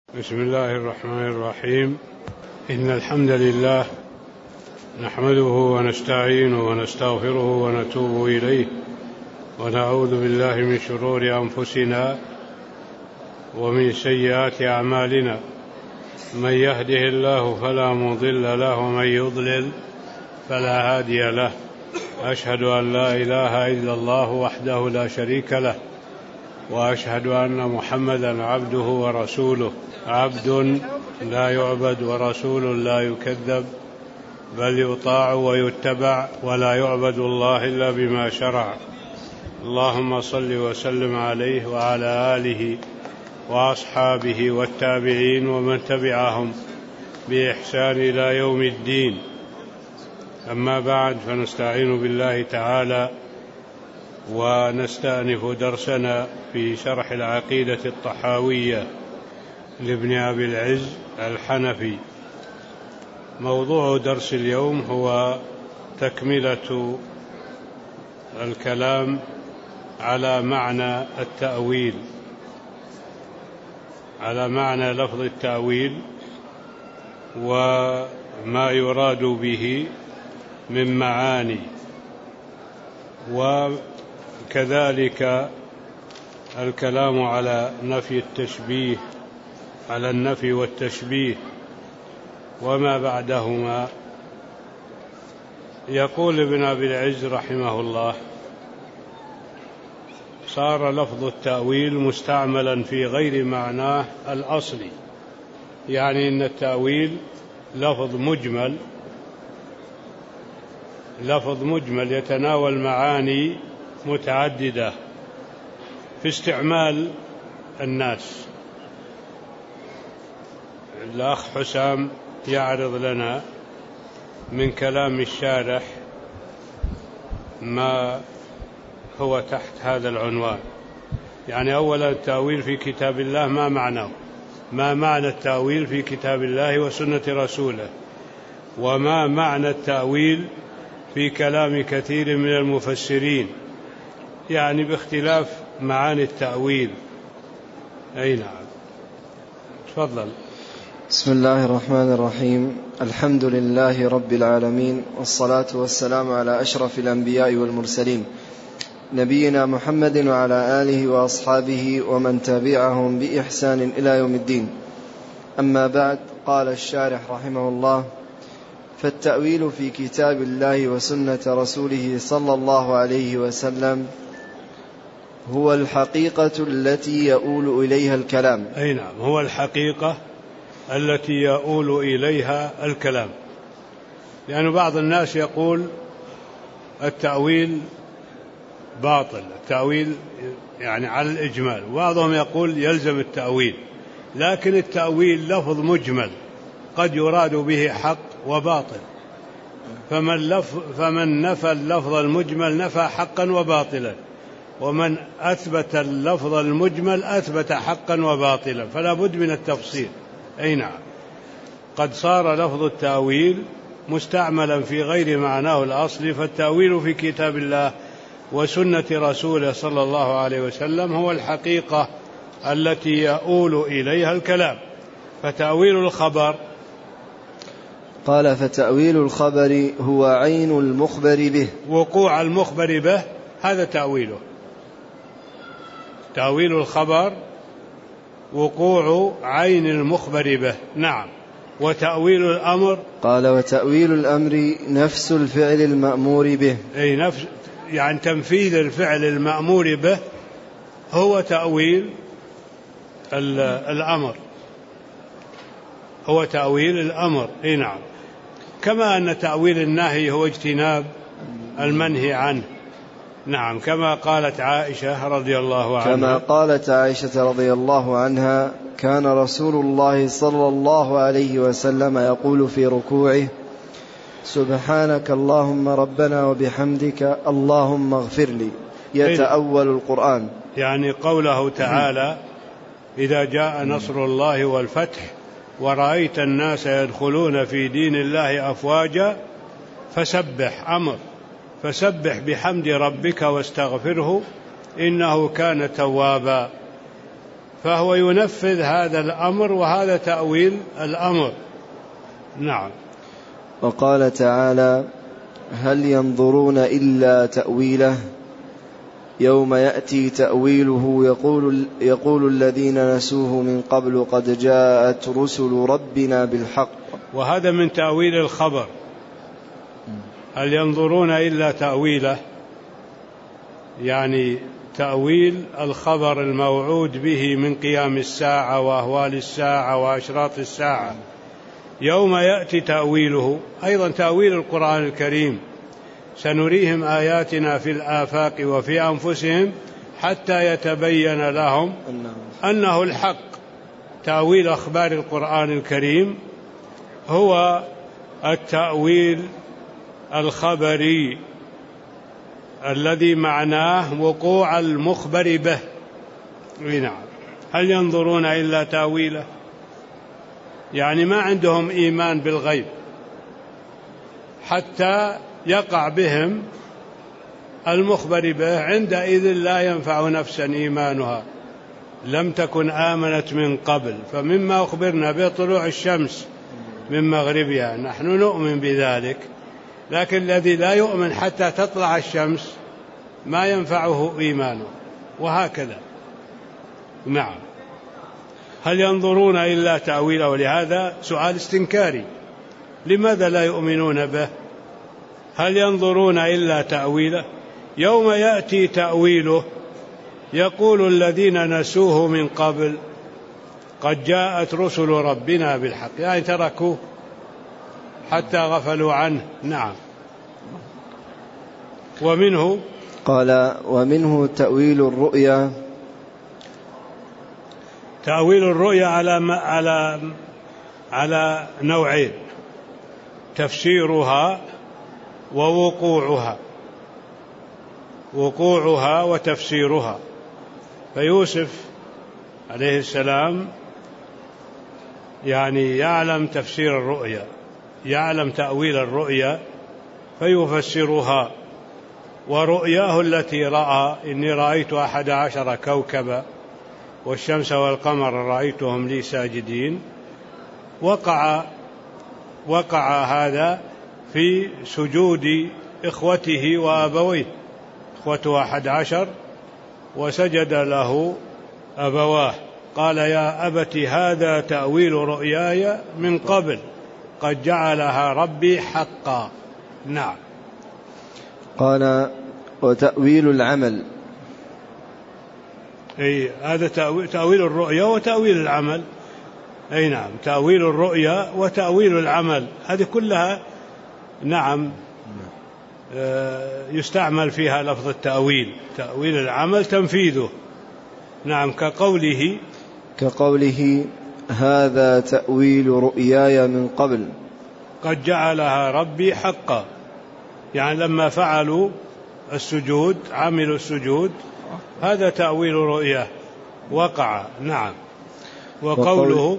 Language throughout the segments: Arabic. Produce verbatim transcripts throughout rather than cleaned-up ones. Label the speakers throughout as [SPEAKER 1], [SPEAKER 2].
[SPEAKER 1] بسم الله الرحمن الرحيم. إن الحمد لله نحمده ونستعينه ونستغفره ونتوب إليه ونعوذ بالله من شرور أنفسنا ومن سيئات أعمالنا. من يهده الله فلا مضل له ومن يضلل فلا هادي له. أشهد أن لا إله إلا الله وحده لا شريك له، وأشهد أن محمدا عبده ورسوله، عبد لا يعبد ورسول لا يكذب، بل يطاع ويتبع، ولا يعبد الله إلا بما شرع. اللهم صل وسلم عليه وعلى آله وأصحابه والتابعين ومن تبعهم بإحسان إلى يوم الدين. أما بعد، فنستعين بالله تعالى ونستأنف درسنا في شرح العقيدة الطحاوية لابن أبي العز الحنفي. موضوع درس اليوم هو تكملة الكلام على معنى التأويل، على معنى لفظ التأويل وما يراد به من معاني، وكذلك الكلام على نفي التشبيه، على النفي والتشبيه وما بعدهما. يقول ابن أبي العز رحمه الله: صار لفظ التأويل مستعملا في غير معناه الأصلي، يعني إن التأويل لفظ مجمل، لفظ مجمل يتناول معاني متعددة في استعمال الناس. الأخ حسام يعرض لنا من كلام الشارح ما هو تحت هذا العنوان. يعني أولا التأويل في كتاب الله ما معناه، ما معنى التأويل في كتاب الله وسنة رسوله، وما معنى التأويل في كلام كثير من المفسرين، يعني باختلاف معاني التأويل. أي نعم، تفضل.
[SPEAKER 2] بسم الله الرحمن الرحيم. الحمد لله رب العالمين، والصلاة والسلام على أشرف الأنبياء والمرسلين، نبينا محمد وعلى آله وأصحابه ومن تبعهم بإحسان إلى يوم الدين. أما بعد، قال الشارح رحمه الله: فالتأويل في كتاب الله وسنة رسوله صلى الله عليه وسلم هو الحقيقة التي يؤول إليها الكلام.
[SPEAKER 1] أي نعم، هو الحقيقة التي يؤول إليها الكلام. لأن بعض الناس يقول التأويل باطل، التأويل يعني على الإجمال، وبعضهم يقول يلزم التأويل. لكن التأويل لفظ مجمل قد يراد به حق وباطل، فمن, لف فمن نفى اللفظ المجمل نفى حقا وباطلا، ومن أثبت اللفظ المجمل أثبت حقا وباطلا، فلا بد من التفصيل. أي نعم، قد صار لفظ التأويل مستعملا في غير معناه الأصلي. فالتأويل في كتاب الله وسنة رسوله صلى الله عليه وسلم هو الحقيقة التي يؤول إليها الكلام. فتأويل الخبر،
[SPEAKER 2] قال: فتأويل الخبر هو عين المخبر به،
[SPEAKER 1] وقوع المخبر به، هذا تأويله. تأويل الخبر وقوع عين المخبر به. نعم. وتأويل الأمر،
[SPEAKER 2] قال: وتأويل الأمر نفس الفعل المأمور به.
[SPEAKER 1] أي نفس، يعني تنفيذ الفعل المأمور به هو تأويل الأمر، هو تأويل الأمر. أي نعم. كما أن تأويل النهي هو اجتناب المنهي عنه. نعم، كما قالت عائشة رضي الله عنها
[SPEAKER 2] كما قالت عائشة رضي الله عنها: كان رسول الله صلى الله عليه وسلم يقول في ركوعه: سبحانك اللهم ربنا وبحمدك اللهم اغفر لي. يتأول القرآن،
[SPEAKER 1] يعني قوله تعالى: إذا جاء نصر الله والفتح ورأيت الناس يدخلون في دين الله أفواجا فسبح، أمر، فسبح بحمد ربك واستغفره إنه كان توابا. فهو ينفذ هذا الأمر، وهذا تأويل الأمر. نعم.
[SPEAKER 2] وقال تعالى: هل ينظرون إلا تأويله يوم يأتي تأويله يقول, يقول الذين نسوه من قبل قد جاءت رسل ربنا بالحق.
[SPEAKER 1] وهذا من تأويل الخبر. هل ينظرون إلا تأويله، يعني تأويل الخبر الموعود به من قيام الساعة وأهوال الساعة وأشراط الساعة. يوم يأتي تأويله أيضا تأويل القرآن الكريم: سنريهم آياتنا في الآفاق وفي أنفسهم حتى يتبين لهم أنه الحق. تأويل أخبار القرآن الكريم هو التأويل الخبري الذي معناه وقوع المخبر به. نعم. هل ينظرون إلا تأويله، يعني ما عندهم إيمان بالغيب حتى يقع بهم المخبر به، عندئذ لا ينفع نفسا إيمانها لم تكن آمنت من قبل. فمما أخبرنا بطلوع الشمس من مغربها نحن نؤمن بذلك، لكن الذي لا يؤمن حتى تطلع الشمس ما ينفعه إيمانه، وهكذا. نعم. هل ينظرون إلا تأويله، ولهذا سؤال استنكاري: لماذا لا يؤمنون به؟ هل ينظرون إلا تأويله يوم يأتي تأويله يقول الذين نسوه من قبل قد جاءت رسل ربنا بالحق، يعني تركوه حتى غفلوا عنه. نعم. ومنه
[SPEAKER 2] قال: ومنه تأويل الرؤيا.
[SPEAKER 1] تأويل الرؤيا على على على نوعين: تفسيرها ووقوعها. وقوعها وتفسيرها. فيوسف عليه السلام يعني يعلم تفسير الرؤيا، يعلم تأويل الرؤيا فيفسرها. ورؤياه التي رأى: إني رأيت أحد عشر كوكبا والشمس والقمر رأيتهم لي ساجدين، وقع وقع هذا في سجود إخوته وأبويه، إخوته أحد عشر وسجد له أبواه. قال: يا أبت هذا تأويل رؤياي من قبل قد جعلها ربي حقا. نعم.
[SPEAKER 2] قال: وتأويل العمل.
[SPEAKER 1] أي هذا تأويل الرؤيا وتأويل العمل. أي نعم، تأويل الرؤيا وتأويل العمل، هذه كلها نعم يستعمل فيها لفظ التأويل. تأويل العمل تنفيذه. نعم. كقوله
[SPEAKER 2] كقوله هذا تأويل رؤياي من قبل
[SPEAKER 1] قد جعلها ربي حقا، يعني لما فعلوا السجود عملوا السجود، هذا تأويل رؤياه وقع. نعم. وقوله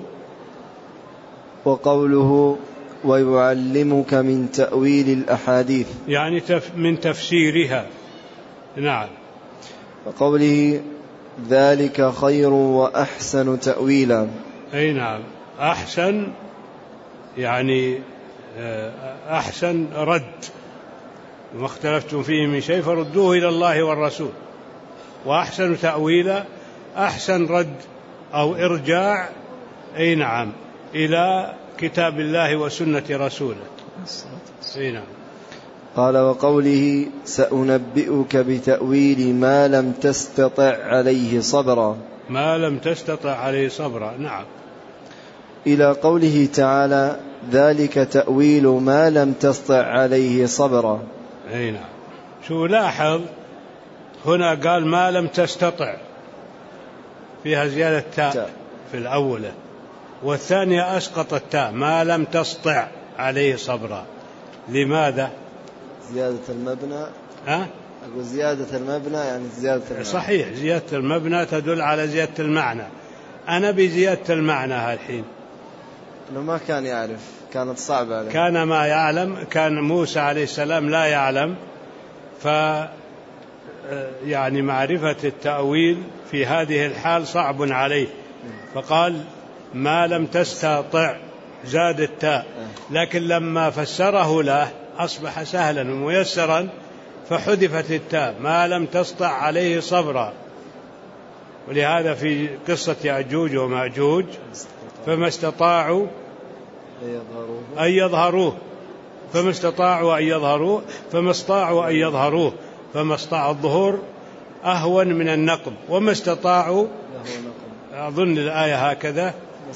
[SPEAKER 2] وقوله ويعلمك من تأويل الأحاديث،
[SPEAKER 1] يعني من تفسيرها. نعم.
[SPEAKER 2] وقوله ذلك خير وأحسن تأويلا.
[SPEAKER 1] أي نعم. أحسن يعني أحسن رد، وما اختلفتم فيه من شيء فردوه إلى الله والرسول. وأحسن تأويلا أحسن رد أو إرجاع. أي نعم، إلى كتاب الله وسنة رسوله. أي نعم.
[SPEAKER 2] قال: وقوله سأنبئك بتأويل ما لم تستطع عليه صبرا.
[SPEAKER 1] ما لم تستطع عليه صبرا. نعم.
[SPEAKER 2] إلى قوله تعالى ذلك تأويل ما لم تستطع عليه صبرا.
[SPEAKER 1] أي نعم. شو لاحظ هنا قال ما لم تستطع، فيها زيادة تاء في الأولى، والثانية أسقط التاء ما لم تستطع عليه صبرا. لماذا؟
[SPEAKER 2] زيادة المبنى.
[SPEAKER 1] ها؟
[SPEAKER 2] أقول زيادة المبنى يعني زيادة المعنى.
[SPEAKER 1] صحيح، زيادة المبنى تدل على زيادة المعنى. أنا بزيادة المعنى الحين.
[SPEAKER 2] أنه ما كان يعرف، كانت صعبة عليه.
[SPEAKER 1] كان ما يعلم، كان موسى عليه السلام لا يعلم، ف يعني معرفة التأويل في هذه الحال صعب عليه. فقال ما لم تستطع زاد التاء، لكن لما فسره له أصبح سهلا وميسرا فحذفت التاء، ما لم تستطع عليه صبرا. ولهذا في قصة يأجوج ومأجوج فما استطاعوا أن يظهروه فما استطاعوا أن يظهروه فما استطاعوا أن يظهروه فما استطاع الظهور أهون من النقب، وما استطاعوا، أظن الآية هكذا،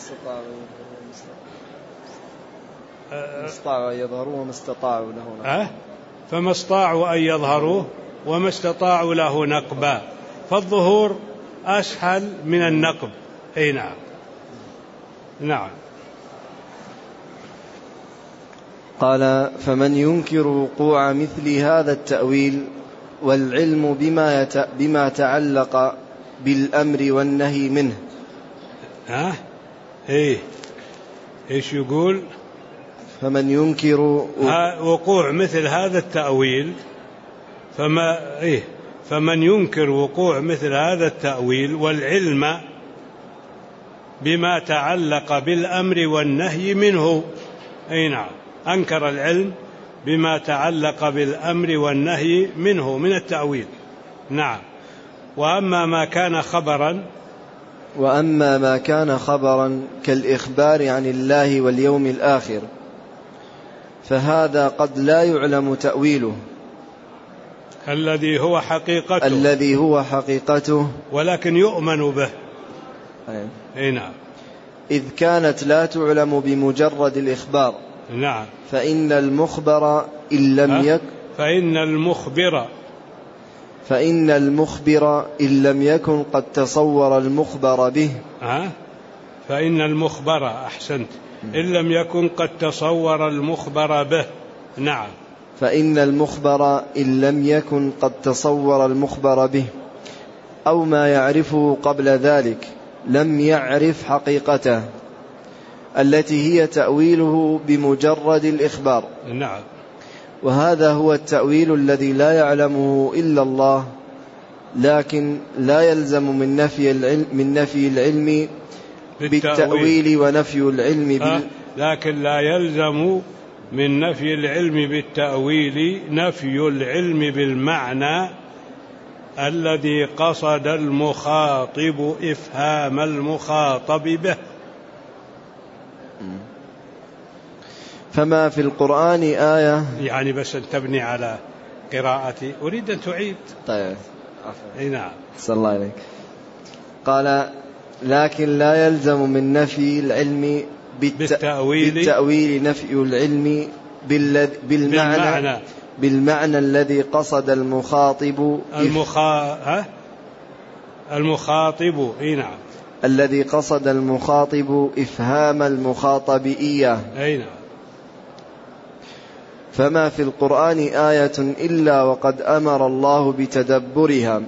[SPEAKER 2] ما استطاعوا أن يظهروه وما استطاعوا له نقبا،
[SPEAKER 1] أه؟ فما استطاعوا أن يظهروه وما استطاعوا له نقبا، فالظهور أسهل من النقب. أي نعم. نعم.
[SPEAKER 2] قال فمن ينكر وقوع مثل هذا التأويل والعلم بما, يت... بما تعلق بالأمر والنهي منه.
[SPEAKER 1] ها؟ إيه إيش يقول؟
[SPEAKER 2] فمن ينكر
[SPEAKER 1] وقوع مثل هذا التأويل فما إيه فمن ينكر وقوع مثل هذا التأويل والعلم بما تعلق بالأمر والنهي منه. أي نعم، أنكر العلم بما تعلق بالأمر والنهي منه من التأويل. نعم. وأما ما كان خبرا
[SPEAKER 2] وأما ما كان خبرا كالإخبار عن الله واليوم الآخر فهذا قد لا يعلم تأويله،
[SPEAKER 1] الذي هو حقيقته
[SPEAKER 2] الذي هو حقيقته
[SPEAKER 1] ولكن يؤمن به.
[SPEAKER 2] أي.
[SPEAKER 1] أي نعم.
[SPEAKER 2] إذ كانت لا تعلم بمجرد الإخبار.
[SPEAKER 1] نعم.
[SPEAKER 2] فإن المخبر إن لم يكن
[SPEAKER 1] فإن المخبر
[SPEAKER 2] فإن المخبر إن لم يكن قد تصور المخبر به.
[SPEAKER 1] أه؟ فإن المخبر، أحسنت، إن لم يكن قد تصور المخبر به. نعم.
[SPEAKER 2] فإن المخبر إن لم يكن قد تصور المخبر به أو ما يعرفه قبل ذلك لم يعرف حقيقته التي هي تأويله بمجرد الإخبار.
[SPEAKER 1] نعم.
[SPEAKER 2] وهذا هو التأويل الذي لا يعلمه إلا الله، لكن لا يلزم من نفي العلم, من نفي العلم بالتأويل ونفي العلم بال...
[SPEAKER 1] لكن لا يلزم من نفي العلم بالتأويل نفي العلم بالمعنى الذي قصد المخاطب إفهام المخاطب به.
[SPEAKER 2] فما في القرآن آية،
[SPEAKER 1] يعني بس تبني على قراءتي، أريد أن تعيد.
[SPEAKER 2] طيب.
[SPEAKER 1] أي نعم.
[SPEAKER 2] صلى الله عليك. قال لكن لا يلزم من نفي العلم بالت... بالتأويل. بالتأويل نفي العلم بال... بالمعنى بالمعنى, بالمعنى الذي قصد المخاطب
[SPEAKER 1] المخا... ها؟ المخاطب. أي نعم.
[SPEAKER 2] الذي قصد المخاطب إفهام المخاطب إياه.
[SPEAKER 1] أي نعم.
[SPEAKER 2] فما في القرآن آية إلا وقد أمر الله بتدبرها،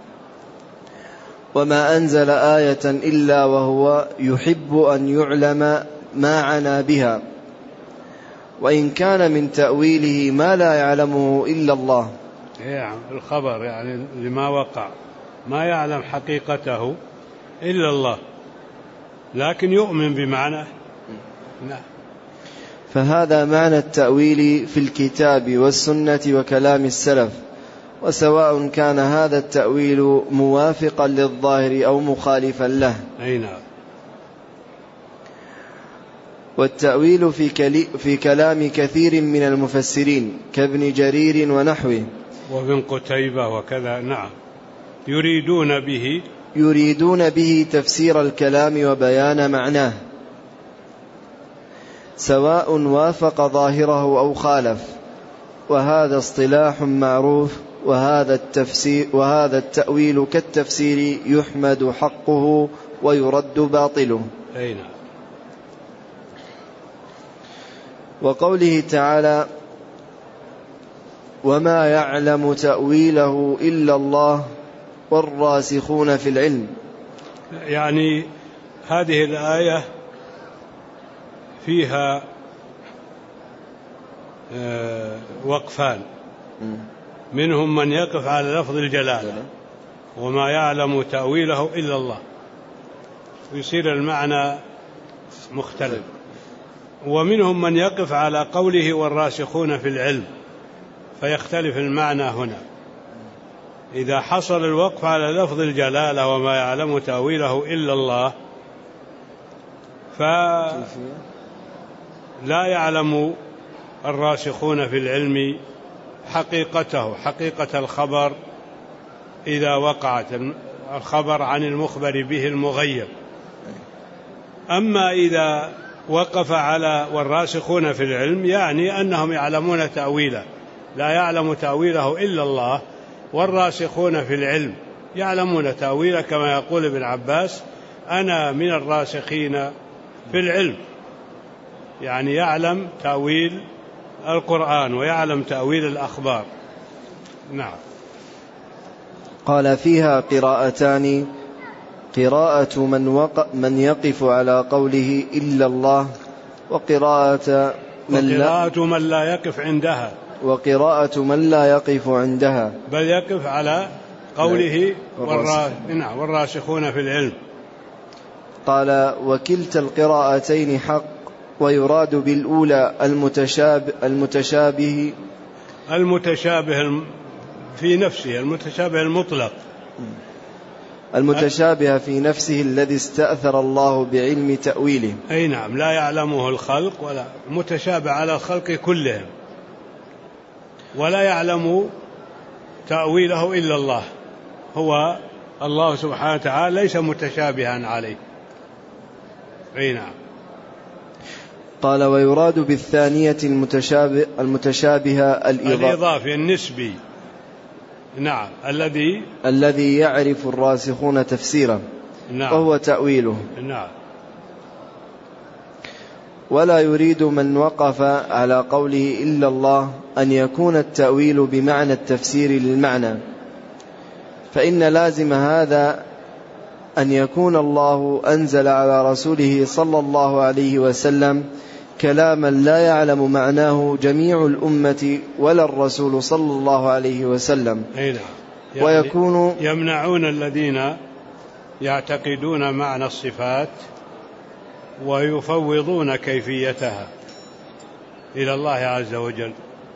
[SPEAKER 2] وما أنزل آية إلا وهو يحب أن يعلم ما عنا بها، وإن كان من تأويله ما لا يعلمه إلا الله.
[SPEAKER 1] يعني الخبر يعني لما وقع ما يعلم حقيقته إلا الله، لكن يؤمن بمعنى. نعم.
[SPEAKER 2] فهذا معنى التأويل في الكتاب والسنة وكلام السلف، وسواء كان هذا التأويل موافقا للظاهر أو مخالفا له.
[SPEAKER 1] أي نعم.
[SPEAKER 2] والتأويل في, كلي في كلام كثير من المفسرين كابن جرير ونحوه
[SPEAKER 1] وابن قتيبة وكذا. نعم. يريدون به
[SPEAKER 2] يريدون به تفسير الكلام وبيان معناه، سواء وافق ظاهره أو خالف، وهذا اصطلاح معروف. وهذا التفسير وهذا التأويل كالتفسير يحمد حقه ويرد باطله.
[SPEAKER 1] أي نعم.
[SPEAKER 2] وقوله تعالى وما يعلم تأويله إلا الله والراسخون في العلم،
[SPEAKER 1] يعني هذه الآية فيها وقفان، منهم من يقف على لفظ الجلالة وما يعلم تأويله إلا الله، ويصير المعنى مختلف. ومنهم من يقف على قوله والراسخون في العلم فيختلف المعنى هنا. إذا حصل الوقف على لفظ الجلالة وما يعلم تأويله إلا الله فلا يعلم الراسخون في العلم حقيقته، حقيقة الخبر إذا وقعت، الخبر عن المخبر به المغيب. أما إذا وقف على والراسخون في العلم يعني أنهم يعلمون تأويله، لا يعلم تأويله إلا الله، والراسخون في العلم يعلمون تأويله كما يقول ابن عباس أنا من الراسخين في العلم، يعني يعلم تأويل القرآن ويعلم تأويل الأخبار. نعم.
[SPEAKER 2] قال فيها قراءتان: قراءة من, وق... من يقف على قوله إلا الله، وقراءة من,
[SPEAKER 1] وقراءة من لا يقف عندها،
[SPEAKER 2] وقراءة من لا يقف عندها
[SPEAKER 1] بل يقف على قوله والرا... والراسخون في العلم.
[SPEAKER 2] قال: وكلتا القراءتين حق، ويراد بالأولى المتشابه المتشابه
[SPEAKER 1] المتشابه في نفسه، المتشابه المطلق،
[SPEAKER 2] المتشابه في نفسه الذي استأثر الله بعلم تأويله.
[SPEAKER 1] أي نعم، لا يعلمه الخلق ولا متشابه على الخلق كلهم، ولا يعلم تأويله إلا الله، هو الله سبحانه وتعالى ليس متشابها عليه. أي نعم.
[SPEAKER 2] قال: ويراد بالثانية المتشابه المتشابهة
[SPEAKER 1] الإضافي النسبي. نعم. الذي
[SPEAKER 2] الذي يعرف الراسخون تفسيره. نعم. وهو تأويله.
[SPEAKER 1] نعم.
[SPEAKER 2] ولا يريد من وقف على قوله إلا الله أن يكون التأويل بمعنى التفسير للمعنى، فإن لازم هذا أن يكون الله أنزل على رسوله صلى الله عليه وسلم كلاما لا يعلم معناه جميع الأمة ولا الرسول صلى الله عليه وسلم.
[SPEAKER 1] يعني
[SPEAKER 2] ويكون
[SPEAKER 1] يمنعون الذين يعتقدون معنى الصفات ويفوضون كيفيتها إلى الله عز وجل،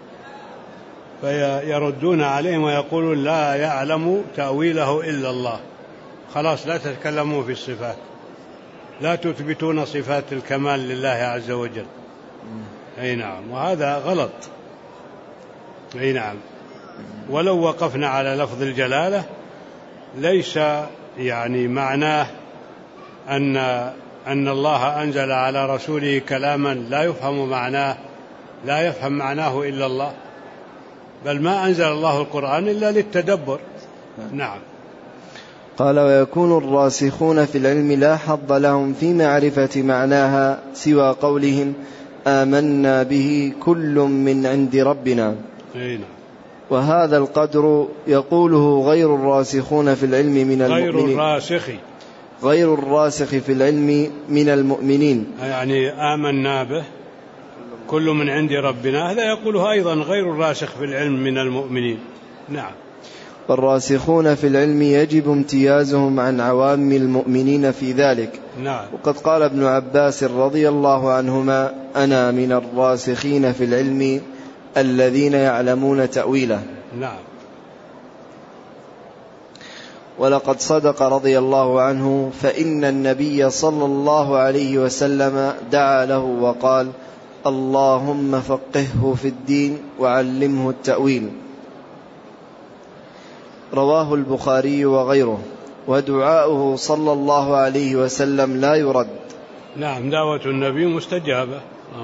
[SPEAKER 1] فيردون عليهم ويقولون لا يعلم تأويله إلا الله، خلاص لا تتكلموا في الصفات، لا تثبتون صفات الكمال لله عز وجل. أي نعم. وهذا غلط. أي نعم. ولو وقفنا على لفظ الجلالة ليس يعني معناه أن أن الله أنزل على رسوله كلاما لا يفهم معناه لا يفهم معناه إلا الله، بل ما أنزل الله القرآن إلا للتدبر. نعم.
[SPEAKER 2] قال: ويكون الراسخون في العلم لا حظ لهم في معرفة معناها سوى قولهم آمنا به كل من عند ربنا.
[SPEAKER 1] أين.
[SPEAKER 2] وهذا القدر يقوله غير الراسخون في العلم من المؤمنين،
[SPEAKER 1] غير الراسخ
[SPEAKER 2] غير الراسخ في العلم من المؤمنين،
[SPEAKER 1] يعني آمنا به كل من عند ربنا، هذا يقوله أيضا غير الراسخ في العلم من المؤمنين. نعم.
[SPEAKER 2] والراسخون في العلم يجب امتيازهم عن عوام المؤمنين في ذلك.
[SPEAKER 1] نعم.
[SPEAKER 2] وقد قال ابن عباس رضي الله عنهما: أنا من الراسخين في العلم الذين يعلمون تأويله.
[SPEAKER 1] نعم.
[SPEAKER 2] ولقد صدق رضي الله عنه، فإن النبي صلى الله عليه وسلم دعا له وقال: اللهم فقهه في الدين وعلمه التأويل. رواه البخاري وغيره. ودعاؤه صلى الله عليه وسلم لا يرد.
[SPEAKER 1] نعم. دعوة النبي مستجابة.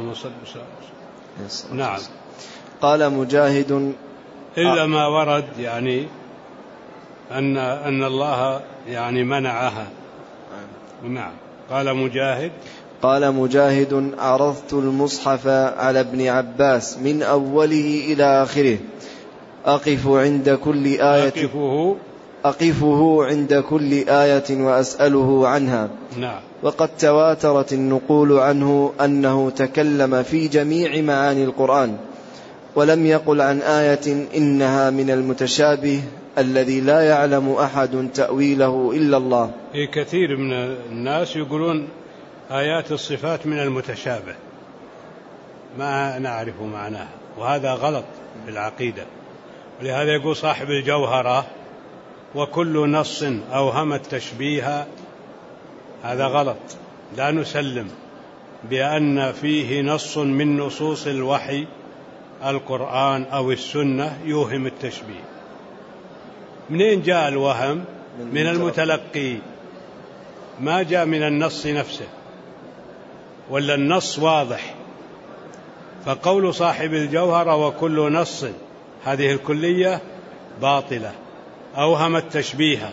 [SPEAKER 1] نعم.
[SPEAKER 2] قال مجاهد:
[SPEAKER 1] إلا ما ورد يعني أن أن الله يعني منعها. نعم. قال مجاهد
[SPEAKER 2] قال مجاهد: عرضت المصحف على ابن عباس من أوله إلى آخره، أقف عند كل آية
[SPEAKER 1] أقفه,
[SPEAKER 2] أقفه عند كل آية وأسأله عنها.
[SPEAKER 1] نعم.
[SPEAKER 2] وقد تواترت النقول عنه أنه تكلم في جميع معاني القرآن، ولم يقل عن آية إنها من المتشابه الذي لا يعلم أحد تأويله إلا الله.
[SPEAKER 1] في كثير من الناس يقولون آيات الصفات من المتشابه ما نعرف معناها، وهذا غلط في العقيدة. ولهذا يقول صاحب الجوهرة وكل نص أوهم التشبيه، هذا غلط. لا نسلم بأن فيه نص من نصوص الوحي القرآن أو السنة يوهم التشبيه. منين جاء الوهم؟ من المتلقي، ما جاء من النص نفسه، ولا النص واضح. فقول صاحب الجوهرة وكل نص، هذه الكلية باطلة، أوهم التشبيه.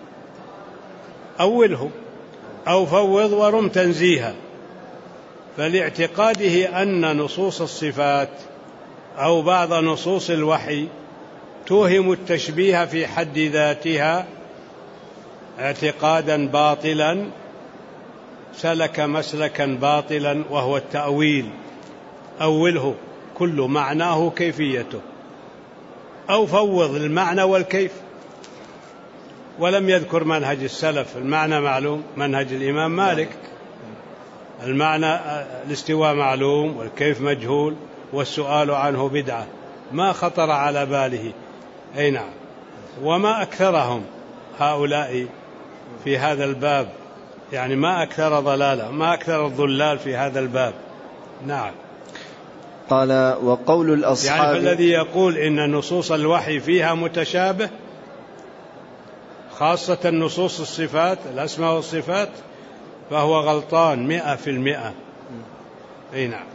[SPEAKER 1] أوله أو فوض ورم تنزيها. فلاعتقاده أن نصوص الصفات أو بعض نصوص الوحي توهم التشبيه في حد ذاتها اعتقادا باطلا، سلك مسلكا باطلا وهو التأويل. أوله كل معناه كيفيته، أو فوض المعنى والكيف. ولم يذكر منهج السلف. المعنى معلوم، منهج الإمام مالك، المعنى الاستواء معلوم والكيف مجهول والسؤال عنه بدعة، ما خطر على باله. أي نعم. وما أكثرهم هؤلاء في هذا الباب، يعني ما أكثر ضلاله، ما أكثر الضلال في هذا الباب. نعم.
[SPEAKER 2] قال وقول الأصحاب،
[SPEAKER 1] يعني فالذي يقول إن نصوص الوحي فيها متشابه، خاصة نصوص الصفات الأسماء والصفات، فهو غلطان مئة في المئة. أي نعم.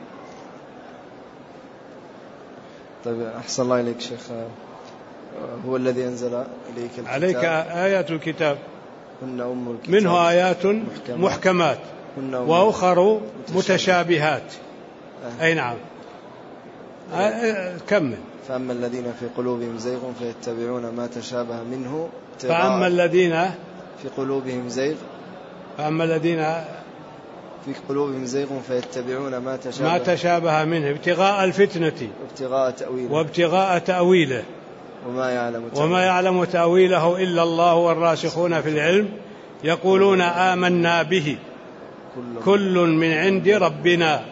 [SPEAKER 2] طيب أحسن الله إليك شيخ. هو الذي أنزل إليك الكتاب،
[SPEAKER 1] عليك آيات الكتاب
[SPEAKER 2] هن أم الكتاب
[SPEAKER 1] منه آيات محكمات, محكمات وأخر متشابهات. آه. أي نعم. آه. كمل.
[SPEAKER 2] فأما الذين في قلوبهم زيغ فيتبعون ما تشابه منه
[SPEAKER 1] فأما الذين
[SPEAKER 2] في قلوبهم زيغ
[SPEAKER 1] فأما الذين
[SPEAKER 2] في قلوبهم زيغ فيتبعون ما تشابه,
[SPEAKER 1] ما تشابه منه ابتغاء الفتنة
[SPEAKER 2] وابتغاء تأويله,
[SPEAKER 1] وابتغاء تأويله
[SPEAKER 2] وما يعلم تأويله,
[SPEAKER 1] وما يعلم تأويله إلا الله والراسخون في العلم يقولون آمنا به كل من عند ربنا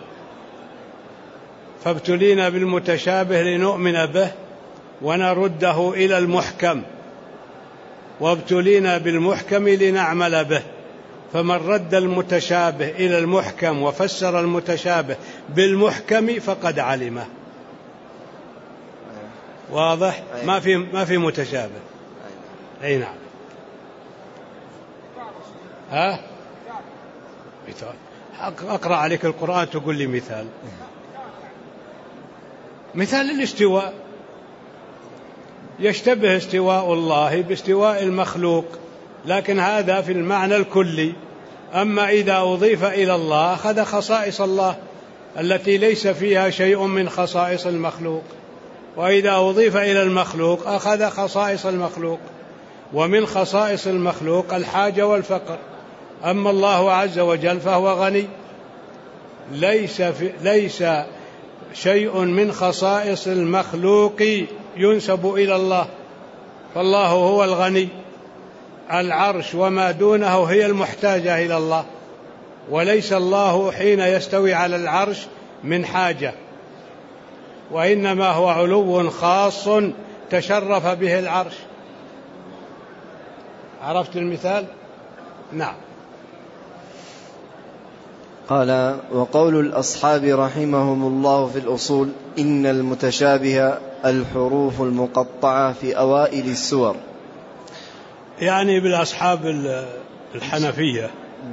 [SPEAKER 1] فابتلينا بالمتشابه لنؤمن به ونرده إلى المحكم وابتلينا بالمحكم لنعمل به. فمن رد المتشابه إلى المحكم وفسر المتشابه بالمحكم فقد علمه. واضح؟ ما في ما في متشابه. أي نعم. ها؟ أقرأ عليك القرآن تقول لي مثال. مثال الاستواء، يشتبه استواء الله باستواء المخلوق، لكن هذا في المعنى الكلي. أما إذا أضيف إلى الله أخذ خصائص الله التي ليس فيها شيء من خصائص المخلوق، وإذا أضيف إلى المخلوق أخذ خصائص المخلوق، ومن خصائص المخلوق الحاجة والفقر. أما الله عز وجل فهو غني، ليس, في ليس شيء من خصائص المخلوق ينسب إلى الله، فالله هو الغني. العرش وما دونه هي المحتاجة إلى الله، وليس الله حين يستوي على العرش من حاجة، وإنما هو علو خاص تشرف به العرش. عرفت المثال؟ نعم.
[SPEAKER 2] قال وقول الأصحاب رحمهم الله في الأصول إن المتشابه الحروف المقطعة في أوائل السور،
[SPEAKER 1] يعني بالأصحاب الحنفية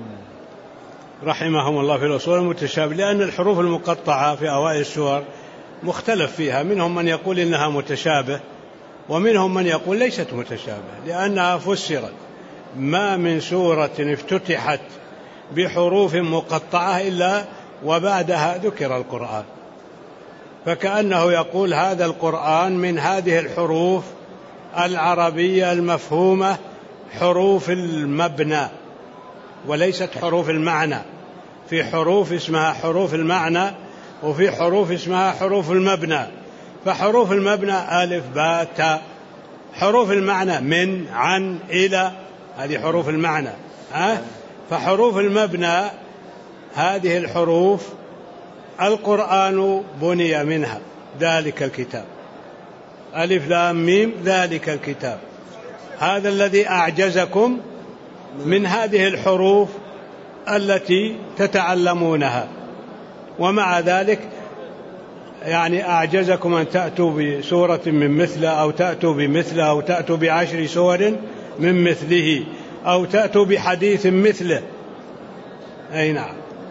[SPEAKER 1] رحمهم الله في الأصول المتشابه، لأن الحروف المقطعة في أوائل السور مختلف فيها، منهم من يقول إنها متشابه ومنهم من يقول ليست متشابه، لأنها فسرت. ما من سورة افتتحت بحروف مقطعة إلا وبعدها ذكر القرآن، فكأنه يقول هذا القرآن من هذه الحروف العربية المفهومة، حروف المبنى وليست حروف المعنى. في حروف اسمها حروف المعنى، وفي حروف اسمها حروف المبنى. فحروف المبنى ألف باء تاء، حروف المعنى من، عن، إلى، هذه حروف المعنى. ها؟ فحروف المبنى هذه الحروف القرآن بني منها، ذلك الكتاب، ألف لام ميم ذلك الكتاب، هذا الذي أعجزكم من هذه الحروف التي تتعلمونها، ومع ذلك يعني أعجزكم أن تأتوا بسورة من مثله، أو تأتوا بمثله، أو تأتوا بعشر سور من مثله، أو تأتوا بحديث مثله. أي نعم.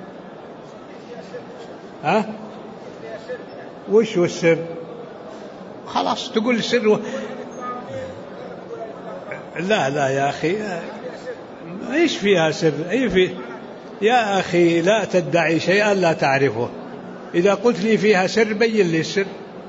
[SPEAKER 1] ها؟ وش هو السر؟ خلاص تقول السر و... لا لا يا أخي، إيش فيها سر؟ أي في يا أخي لا تدعي شيئا لا تعرفه. إذا قلت لي فيها سر بين لي السر.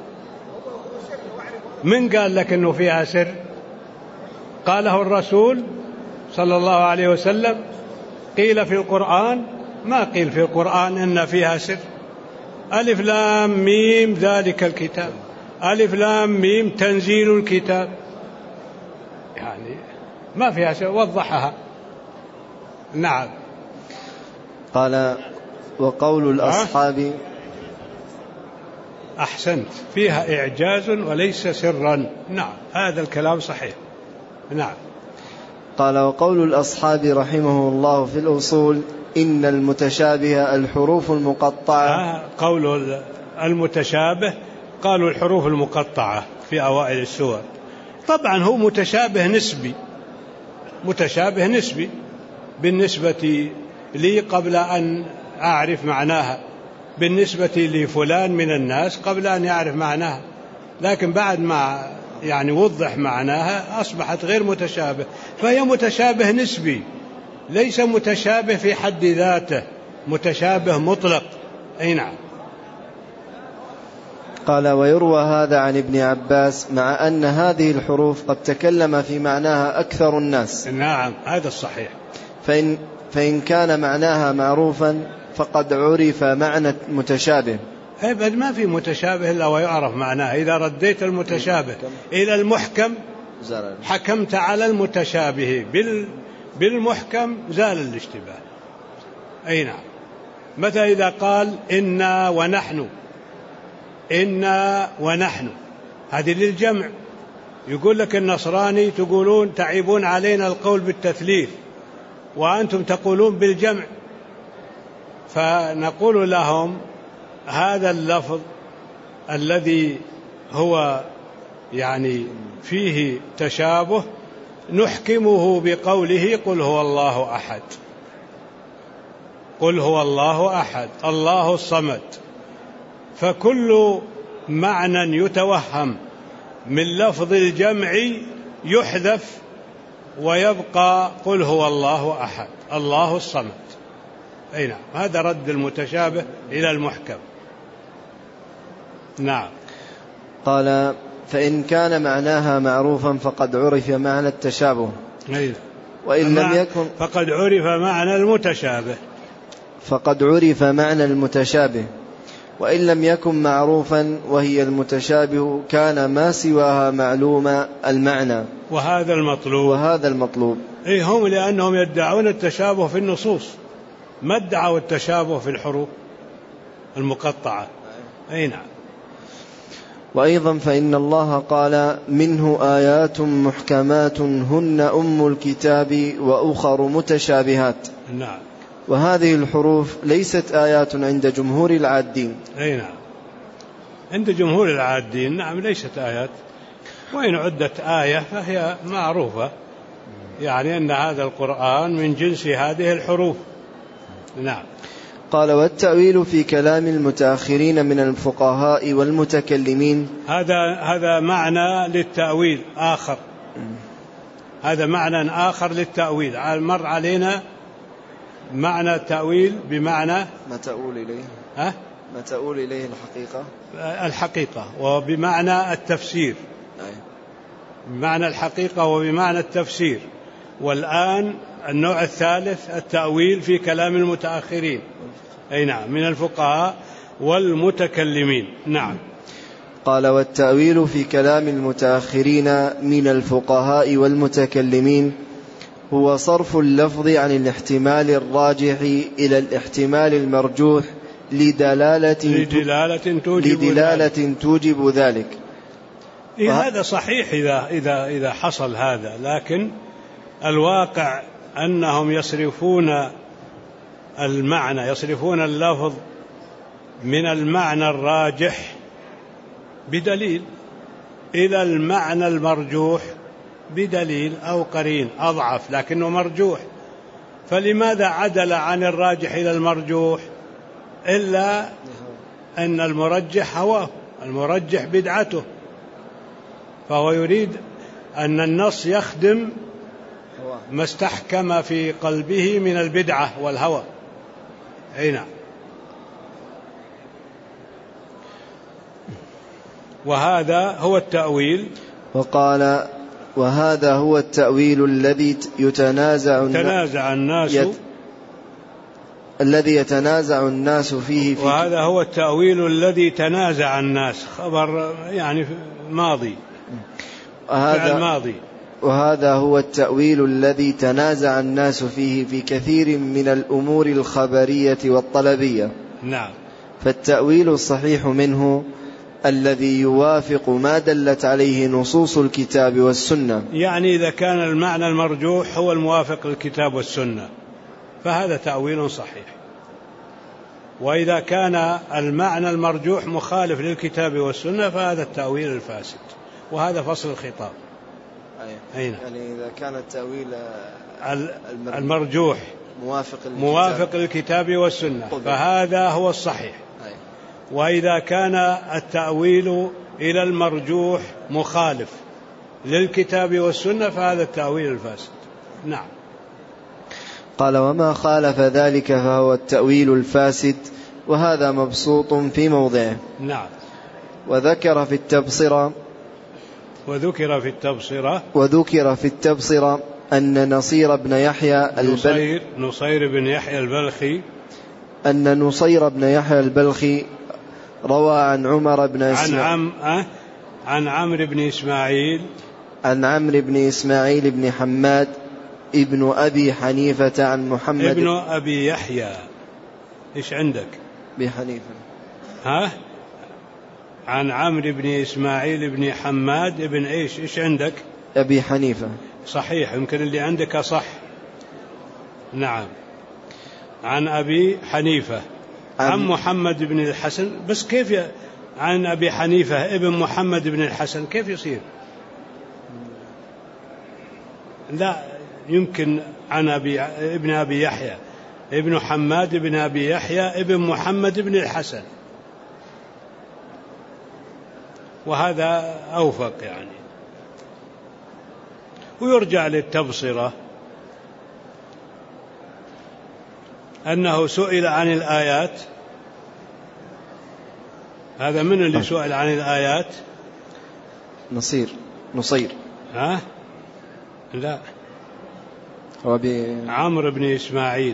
[SPEAKER 1] من قال لك أنه فيها سر؟ قاله الرسول صلى الله عليه وسلم؟ قيل في القرآن؟ ما قيل في القرآن إن فيها سر. ألف لام ميم ذلك الكتاب، ألف لام ميم تنزيل الكتاب، يعني ما فيها سر، وضحها. نعم.
[SPEAKER 2] قال وقول الأصحاب.
[SPEAKER 1] أحسنت، فيها إعجاز وليس سرا. نعم، هذا الكلام صحيح. نعم.
[SPEAKER 2] قال وقول الأصحاب رحمه الله في الأصول إن المتشابه الحروف المقطعة.
[SPEAKER 1] آه قول المتشابه قالوا الحروف المقطعة في أوائل السور. طبعا هو متشابه نسبي، متشابه نسبي بالنسبة لي قبل أن أعرف معناها، بالنسبة لفلان من الناس قبل أن يعرف معناها، لكن بعد ما يعني وضح معناها أصبحت غير متشابه، فهي متشابه نسبي، ليس متشابه في حد ذاته، متشابه مطلق. أي نعم.
[SPEAKER 2] قال ويروى هذا عن ابن عباس مع أن هذه الحروف قد تكلم في معناها أكثر الناس.
[SPEAKER 1] نعم هذا الصحيح.
[SPEAKER 2] فإن, فإن كان معناها معروفا فقد عرف معنى متشابه.
[SPEAKER 1] أبد ما في متشابه إلا ويعرف معناه. إذا رديت المتشابه إلى المحكم حكمت على المتشابه بالمحكم زال الاشتباه. أي نعم. متى إذا قال إنا ونحن، إنا ونحن هذه للجمع، يقول لك النصراني تقولون تعيبون علينا القول بالتثليث وأنتم تقولون بالجمع، فنقول لهم هذا اللفظ الذي هو يعني فيه تشابه نحكمه بقوله قل هو الله أحد، قل هو الله أحد الله الصمد، فكل معنى يتوهم من لفظ الجمع يحذف ويبقى قل هو الله أحد الله الصمد. أي نعم، هذا رد المتشابه إلى المحكم. نعم.
[SPEAKER 2] قال فإن كان معناها معروفا فقد عرف معنى التشابه.
[SPEAKER 1] أي.
[SPEAKER 2] وإن لم يكن
[SPEAKER 1] فقد عرف معنى المتشابه
[SPEAKER 2] فقد عرف معنى المتشابه وإن لم يكن معروفا وهي المتشابه كان ما سواها معلوم المعنى،
[SPEAKER 1] وهذا المطلوب
[SPEAKER 2] وهذا المطلوب.
[SPEAKER 1] إيه هم لأنهم يدعون التشابه في النصوص، ما ادعوا التشابه في الحروف المقطعة. أي نعم.
[SPEAKER 2] وأيضا فإن الله قال منه آيات محكمات هن أم الكتاب وأخر متشابهات.
[SPEAKER 1] نعم.
[SPEAKER 2] وهذه الحروف ليست آيات عند جمهور العادين.
[SPEAKER 1] أي نعم، عند جمهور العادين نعم ليست آيات، وإن عدت آية فهي معروفة، يعني أن هذا القرآن من جنس هذه الحروف. نعم.
[SPEAKER 2] قال والتأويل في كلام المتأخرين من الفقهاء والمتكلمين.
[SPEAKER 1] هذا هذا معنى للتأويل آخر، هذا معنى آخر للتأويل. مر علينا معنى التأويل بمعنى
[SPEAKER 2] ما تؤول إليه
[SPEAKER 1] ها؟
[SPEAKER 2] ما تؤول إليه الحقيقة
[SPEAKER 1] الحقيقة وبمعنى التفسير.
[SPEAKER 2] أي.
[SPEAKER 1] بمعنى الحقيقة وبمعنى التفسير. والآن النوع الثالث التأويل في كلام المتأخرين. أي نعم، من الفقهاء والمتكلمين. نعم.
[SPEAKER 2] قال: والتأويل في كلام المتأخرين من الفقهاء والمتكلمين هو صرف اللفظ عن الاحتمال الراجح إلى الاحتمال المرجوح لدلالة,
[SPEAKER 1] لدلالة توجب
[SPEAKER 2] لدلالة
[SPEAKER 1] ذلك,
[SPEAKER 2] توجب ذلك.
[SPEAKER 1] إيه هذا صحيح إذا, إذا, إذا حصل هذا، لكن الواقع أنهم يصرفون المعنى يصرفون اللفظ من المعنى الراجح بدليل إلى المعنى المرجوح بدليل أو قرين أضعف لكنه مرجوح. فلماذا عدل عن الراجح إلى المرجوح؟ إلا أن المرجح هواه، المرجح بدعته، فهو يريد أن النص يخدم ما استحكم في قلبه من البدعة والهوى. هنا وهذا هو التأويل.
[SPEAKER 2] وقال: وهذا هو التأويل الذي يتنازع
[SPEAKER 1] يتنازع الناس
[SPEAKER 2] يت... الذي يتنازع الناس فيه, فيه
[SPEAKER 1] وهذا هو التأويل الذي تنازع الناس، خبر يعني ماضي،
[SPEAKER 2] وهذا
[SPEAKER 1] ماضي.
[SPEAKER 2] وهذا هو التأويل الذي تنازع الناس فيه في كثير من الأمور الخبرية والطلبية.
[SPEAKER 1] نعم.
[SPEAKER 2] فالتأويل الصحيح منه الذي يوافق ما دلت عليه نصوص الكتاب والسنة،
[SPEAKER 1] يعني إذا كان المعنى المرجوح هو الموافق للكتاب والسنة فهذا تأويل صحيح، وإذا كان المعنى المرجوح مخالف للكتاب والسنة فهذا التأويل الفاسد، وهذا فصل الخطاب.
[SPEAKER 2] أين؟ يعني إذا كان التأويل
[SPEAKER 1] المرجوح
[SPEAKER 2] موافق للكتاب,
[SPEAKER 1] موافق للكتاب والسنة فهذا هو الصحيح.
[SPEAKER 2] أي.
[SPEAKER 1] وإذا كان التأويل إلى المرجوح مخالف للكتاب والسنة فهذا التأويل الفاسد. نعم.
[SPEAKER 2] قال: وما خالف ذلك فهو التأويل الفاسد، وهذا مبسوط في موضعه.
[SPEAKER 1] نعم.
[SPEAKER 2] وذكر في التبصرة
[SPEAKER 1] وذكر في التبصرة
[SPEAKER 2] وذكر في التبصرة أن نصير بن يحيى
[SPEAKER 1] نصير, نصير بن يحيى البلخي
[SPEAKER 2] أن نصير بن يحيى البلخي روى عن عمر بن
[SPEAKER 1] إسماعيل عن, عم أه عن عمرو بن إسماعيل
[SPEAKER 2] عن عمرو بن إسماعيل بن حماد ابن أبي حنيفة عن محمد
[SPEAKER 1] ابن أبي يحيى. إيش عندك؟
[SPEAKER 2] أبي حنيفة.
[SPEAKER 1] ها؟ عن عمرو بن إسماعيل بن حماد ابن إيش؟ إيش عندك؟
[SPEAKER 2] أبي حنيفة.
[SPEAKER 1] صحيح، يمكن اللي عندك صح. نعم. عن أبي حنيفة عن, عن محمد بن الحسن. بس كيف ي... عن أبي حنيفة ابن محمد بن الحسن كيف يصير؟ لا يمكن. عن أبي ابن أبي يحيى ابن حماد بن أبي يحيى ابن محمد بن الحسن، وهذا أوفق يعني. ويرجع للتبصرة أنه سئل عن الآيات. هذا من اللي سئل عن الآيات؟
[SPEAKER 2] نصير نصير
[SPEAKER 1] ها؟ لا،
[SPEAKER 2] وبي...
[SPEAKER 1] عمرو بن إسماعيل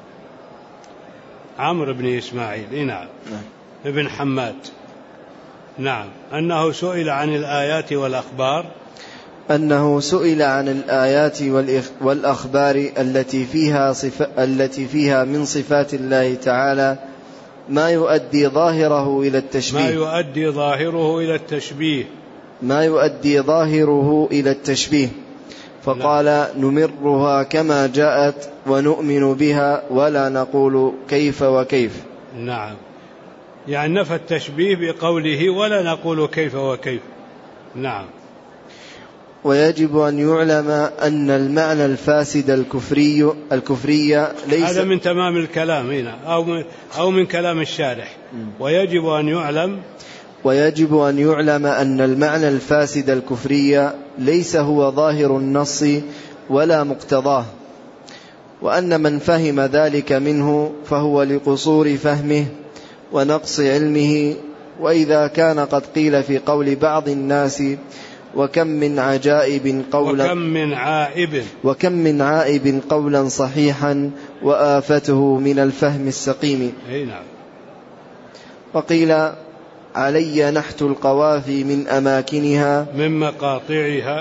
[SPEAKER 1] عمرو بن إسماعيل نعم ابن حماد. نعم. أنه سئل عن الآيات والأخبار
[SPEAKER 2] أنه سئل عن الآيات والأخبار التي فيها صف... التي فيها من صفات الله تعالى ما يؤدي ظاهره إلى التشبيه
[SPEAKER 1] ما يؤدي ظاهره إلى التشبيه
[SPEAKER 2] ما يؤدي ظاهره إلى التشبيه فقال: لا. نمرها كما جاءت ونؤمن بها ولا نقول كيف وكيف.
[SPEAKER 1] نعم. يعني نفى التشبيه بقوله ولا نقول كيف وكيف. نعم.
[SPEAKER 2] ويجب أن يعلم أن المعنى الفاسد الكفري الكفرية ليس
[SPEAKER 1] هذا من تمام الكلام هنا أو من, أو من كلام الشارح. ويجب أن يعلم
[SPEAKER 2] ويجب أن يعلم أن المعنى الفاسد الكفرية ليس هو ظاهر النص ولا مقتضاه، وأن من فهم ذلك منه فهو لقصور فهمه ونقص علمه. وإذا كان قد قيل في قول بعض الناس وكم من عجائب قولا
[SPEAKER 1] وكم من عائب
[SPEAKER 2] وكم من عائب قولا صحيحا وآفته من الفهم السقيم.
[SPEAKER 1] أي نعم.
[SPEAKER 2] وقيل علي نحت القوافي من أماكنها
[SPEAKER 1] من مقاطعها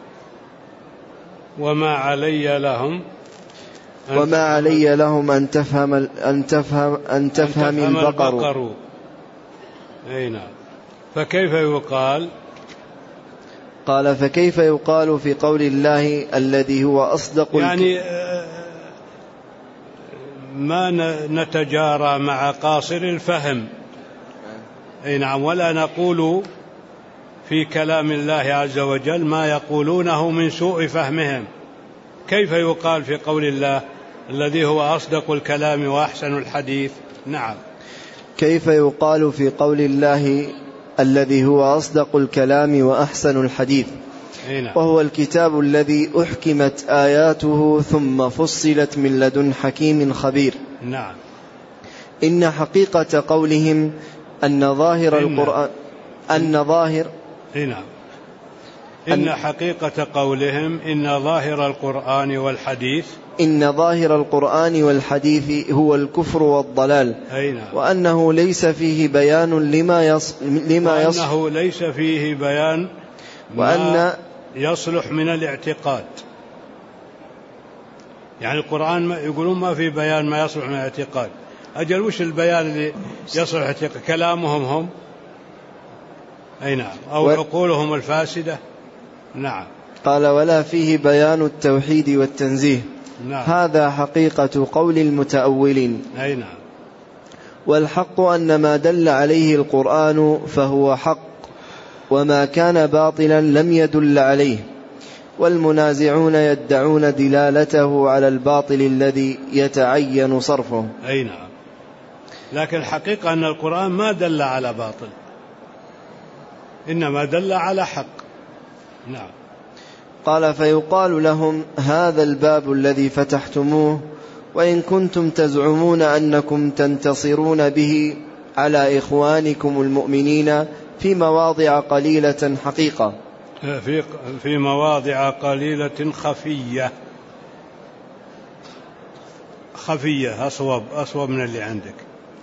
[SPEAKER 1] وما علي لهم
[SPEAKER 2] وما علي لهم أن تفهم أن تفهم أن تفهم البقر,
[SPEAKER 1] البقر. أي نعم. فكيف يقال؟
[SPEAKER 2] قال فكيف يقال في قول الله الذي هو أصدق
[SPEAKER 1] يعني ما نتجارى مع قاصر الفهم. أي نعم. ولا نقول في كلام الله عز وجل ما يقولونه من سوء فهمهم. كيف يقال في قول الله الذي هو أصدق الكلام وأحسن الحديث؟ نعم.
[SPEAKER 2] كيف يقال في قول الله الذي هو أصدق الكلام وأحسن الحديث
[SPEAKER 1] نعم.
[SPEAKER 2] وهو الكتاب الذي أحكمت آياته ثم فصلت من لدن حكيم خبير.
[SPEAKER 1] نعم.
[SPEAKER 2] إن حقيقة قولهم أن ظاهر
[SPEAKER 1] إن
[SPEAKER 2] القرآن أن ظاهر
[SPEAKER 1] نعم. إن حقيقة قولهم إن ظاهر القرآن والحديث
[SPEAKER 2] إن ظاهر القرآن والحديث هو الكفر والضلال.
[SPEAKER 1] نعم.
[SPEAKER 2] وأنه ليس فيه بيان لما يص لما يص
[SPEAKER 1] وأنه ليس فيه بيان ما يصلح من الاعتقاد. يعني القرآن ما يقولون ما في بيان ما يصلح من الاعتقاد. أجل وش البيان اللي يصلح اعتقاد؟ كلامهم هم أي نعم أو و... عقولهم الفاسدة. نعم.
[SPEAKER 2] قال ولا فيه بيان التوحيد والتنزيه.
[SPEAKER 1] نعم.
[SPEAKER 2] هذا حقيقة قول المتأولين.
[SPEAKER 1] أي نعم.
[SPEAKER 2] والحق أن ما دل عليه القرآن فهو حق وما كان باطلا لم يدل عليه. والمنازعون يدعون دلالته على الباطل الذي يتعين صرفه.
[SPEAKER 1] أي نعم. لكن الحقيقة أن القرآن ما دل على باطل إنما دل على حق. نعم.
[SPEAKER 2] قال فيقال لهم هذا الباب الذي فتحتموه وإن كنتم تزعمون أنكم تنتصرون به على إخوانكم المؤمنين في مواضع قليلة حقيقة
[SPEAKER 1] في في مواضع قليلة خفية خفية أصوب أصوب من اللي عندك.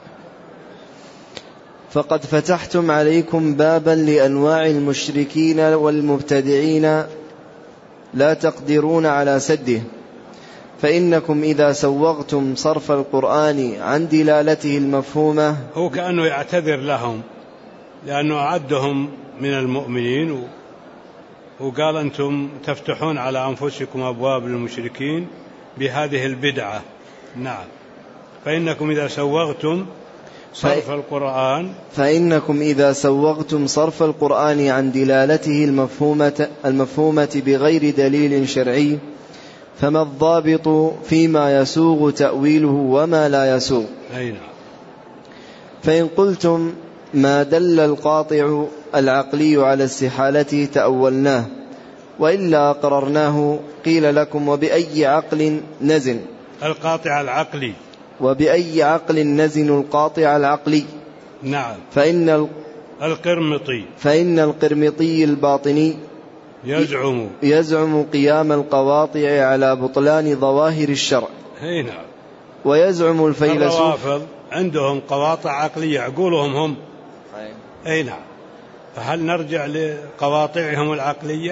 [SPEAKER 2] فقد فتحتم عليكم بابا لأنواع المشركين والمبتدعين لا تقدرون على سده. فإنكم إذا سوغتم صرف القرآن عن دلالته المفهومة
[SPEAKER 1] هو كأنه يعتذر لهم لأنه أعدهم من المؤمنين وقال أنتم تفتحون على أنفسكم أبواب المشركين بهذه البدعة. نعم. فإنكم إذا سوغتم صرف القرآن
[SPEAKER 2] فإنكم إذا سوغتم صرف القرآن عن دلالته المفهومة, المفهومة بغير دليل شرعي فما الضابط فيما يسوغ تأويله وما لا يسوغ؟
[SPEAKER 1] أي نعم.
[SPEAKER 2] فإن قلتم ما دل القاطع العقلي على استحالته تأولناه وإلا أقررناه قيل لكم وبأي عقل نزن
[SPEAKER 1] القاطع العقلي
[SPEAKER 2] وبأي عقل نزن القاطع العقلي؟
[SPEAKER 1] نعم.
[SPEAKER 2] فإن
[SPEAKER 1] القرمطي
[SPEAKER 2] فإن القرمطي الباطني
[SPEAKER 1] يزعم
[SPEAKER 2] يزعم قيام القواطع على بطلان ظواهر الشرع.
[SPEAKER 1] أي نعم.
[SPEAKER 2] ويزعم الفيلسوف
[SPEAKER 1] الروافض عندهم قواطع عقلية عقولهم هم. أي نعم. فهل نرجع لقواطعهم العقلية؟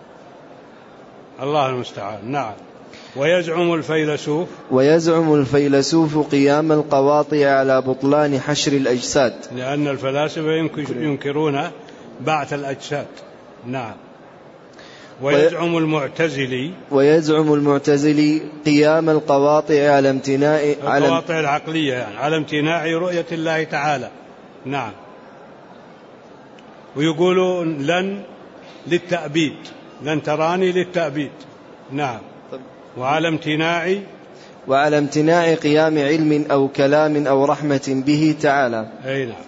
[SPEAKER 1] الله المستعان. نعم. ويزعم الفيلسوف
[SPEAKER 2] ويزعم الفيلسوف قيام القواطع على بطلان حشر الأجساد
[SPEAKER 1] لأن الفلاسفة ينكرون بعث الأجساد. نعم. ويزعم المعتزلي
[SPEAKER 2] ويزعم المعتزلي قيام القواطع على امتناع
[SPEAKER 1] القواطع العقلية يعني على امتناع رؤية الله تعالى. نعم. ويقولون لن للتأبيد لن تراني للتأبيد. نعم. وعلى امتناع
[SPEAKER 2] وعلى امتناع قيام علم أو كلام أو رحمة به تعالى.
[SPEAKER 1] أي نعم.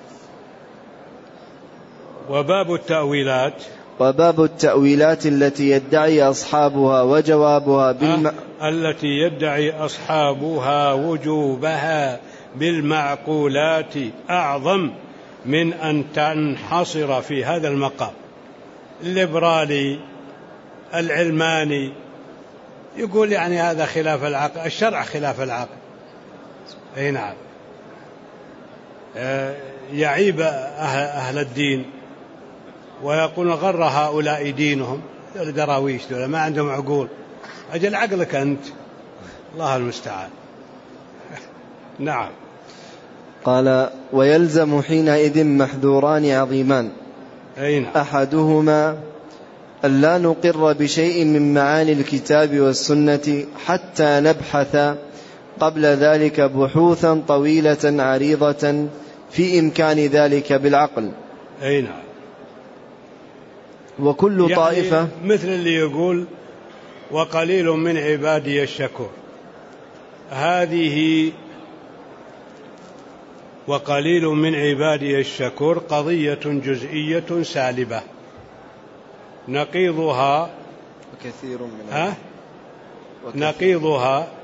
[SPEAKER 1] وباب التأويلات
[SPEAKER 2] وباب التأويلات التي يدعي أصحابها وجوابها بالم...
[SPEAKER 1] التي يدعي أصحابها وجوبها بالمعقولات أعظم من أن تنحصر في هذا المقام. الليبرالي العلماني يقول يعني هذا خلاف العقل، الشرع خلاف العقل. أي نعم. يعيب أهل الدين ويقول غر هؤلاء دينهم، الدراويش دول ما عندهم عقول. أجل عقلك أنت، الله المستعان. نعم.
[SPEAKER 2] قال: ويلزم حينئذ محذوران عظيمان.
[SPEAKER 1] أين؟
[SPEAKER 2] أحدهما أن لا نقر بشيء من معاني الكتاب والسنة حتى نبحث قبل ذلك بحوثا طويلة عريضة في إمكان ذلك بالعقل.
[SPEAKER 1] أي نعم.
[SPEAKER 2] وكل
[SPEAKER 1] يعني
[SPEAKER 2] طائفة
[SPEAKER 1] مثل اللي يقول وقليل من عبادي الشكور، هذه وقليل من عبادي الشكور قضية جزئية سالبة، نقيضها
[SPEAKER 2] وكثير من
[SPEAKER 1] ها؟ نقيضها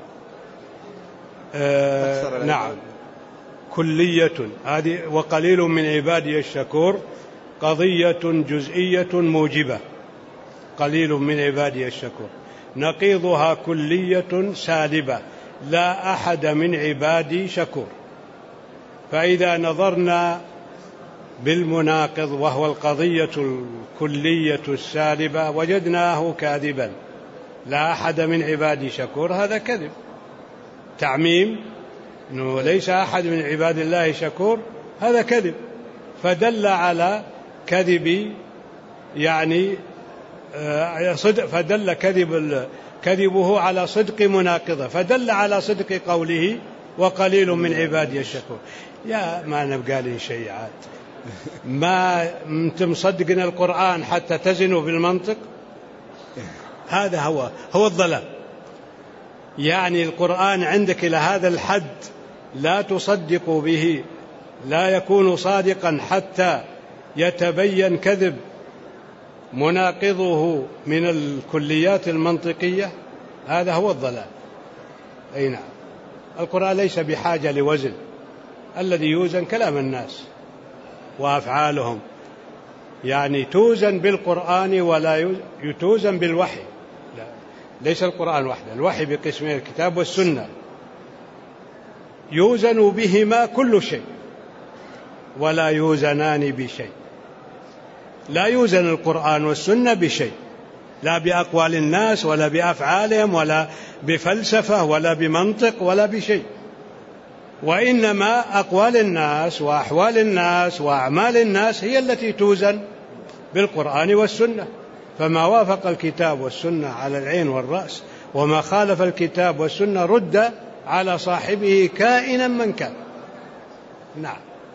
[SPEAKER 1] آه نعم كلية. هذه وقليل من عبادي الشكور قضية جزئية موجبة، قليل من عبادي الشكور. نقيضها كلية سالبة، لا أحد من عبادي شكور. فإذا نظرنا بالمناقض وهو القضية الكلية السالبة وجدناه كاذبا، لا أحد من عبادي شكور، هذا كذب تعميم، إنه ليس أحد من عباد الله شكور، هذا كذب. فدل على كذب يعني صدق، فدل كذب كذبه على صدق مناقضة، فدل على صدق قوله وقليل من عبادي الشكور. يا ما نبقى لي شيء عاد، ما أنتم مصدقين القرآن حتى تزنوا بالمنطق. هذا هو هو الضلال. يعني القرآن عندك إلى هذا الحد لا تصدق به، لا يكون صادقا حتى يتبين كذب مناقضه من الكليات المنطقية، هذا هو الضلال. أي نعم. القرآن ليس بحاجة لوزن، الذي يوزن كلام الناس وأفعالهم، يعني توزن بالقرآن ولا يتوزن بالوحي. لا، ليس القرآن وحده، الوحي بقسمين الكتاب والسنة، يوزن بهما كل شيء ولا يوزنان بشيء. لا يوزن القرآن والسنة بشيء، لا بأقوال الناس ولا بأفعالهم ولا بفلسفة ولا بمنطق ولا بشيء، وإنما أقوال الناس وأحوال الناس وأعمال الناس هي التي توزن بالقرآن والسنة. فما وافق الكتاب والسنة على العين والرأس، وما خالف الكتاب والسنة رد على صاحبه كائنا من كان. نعم.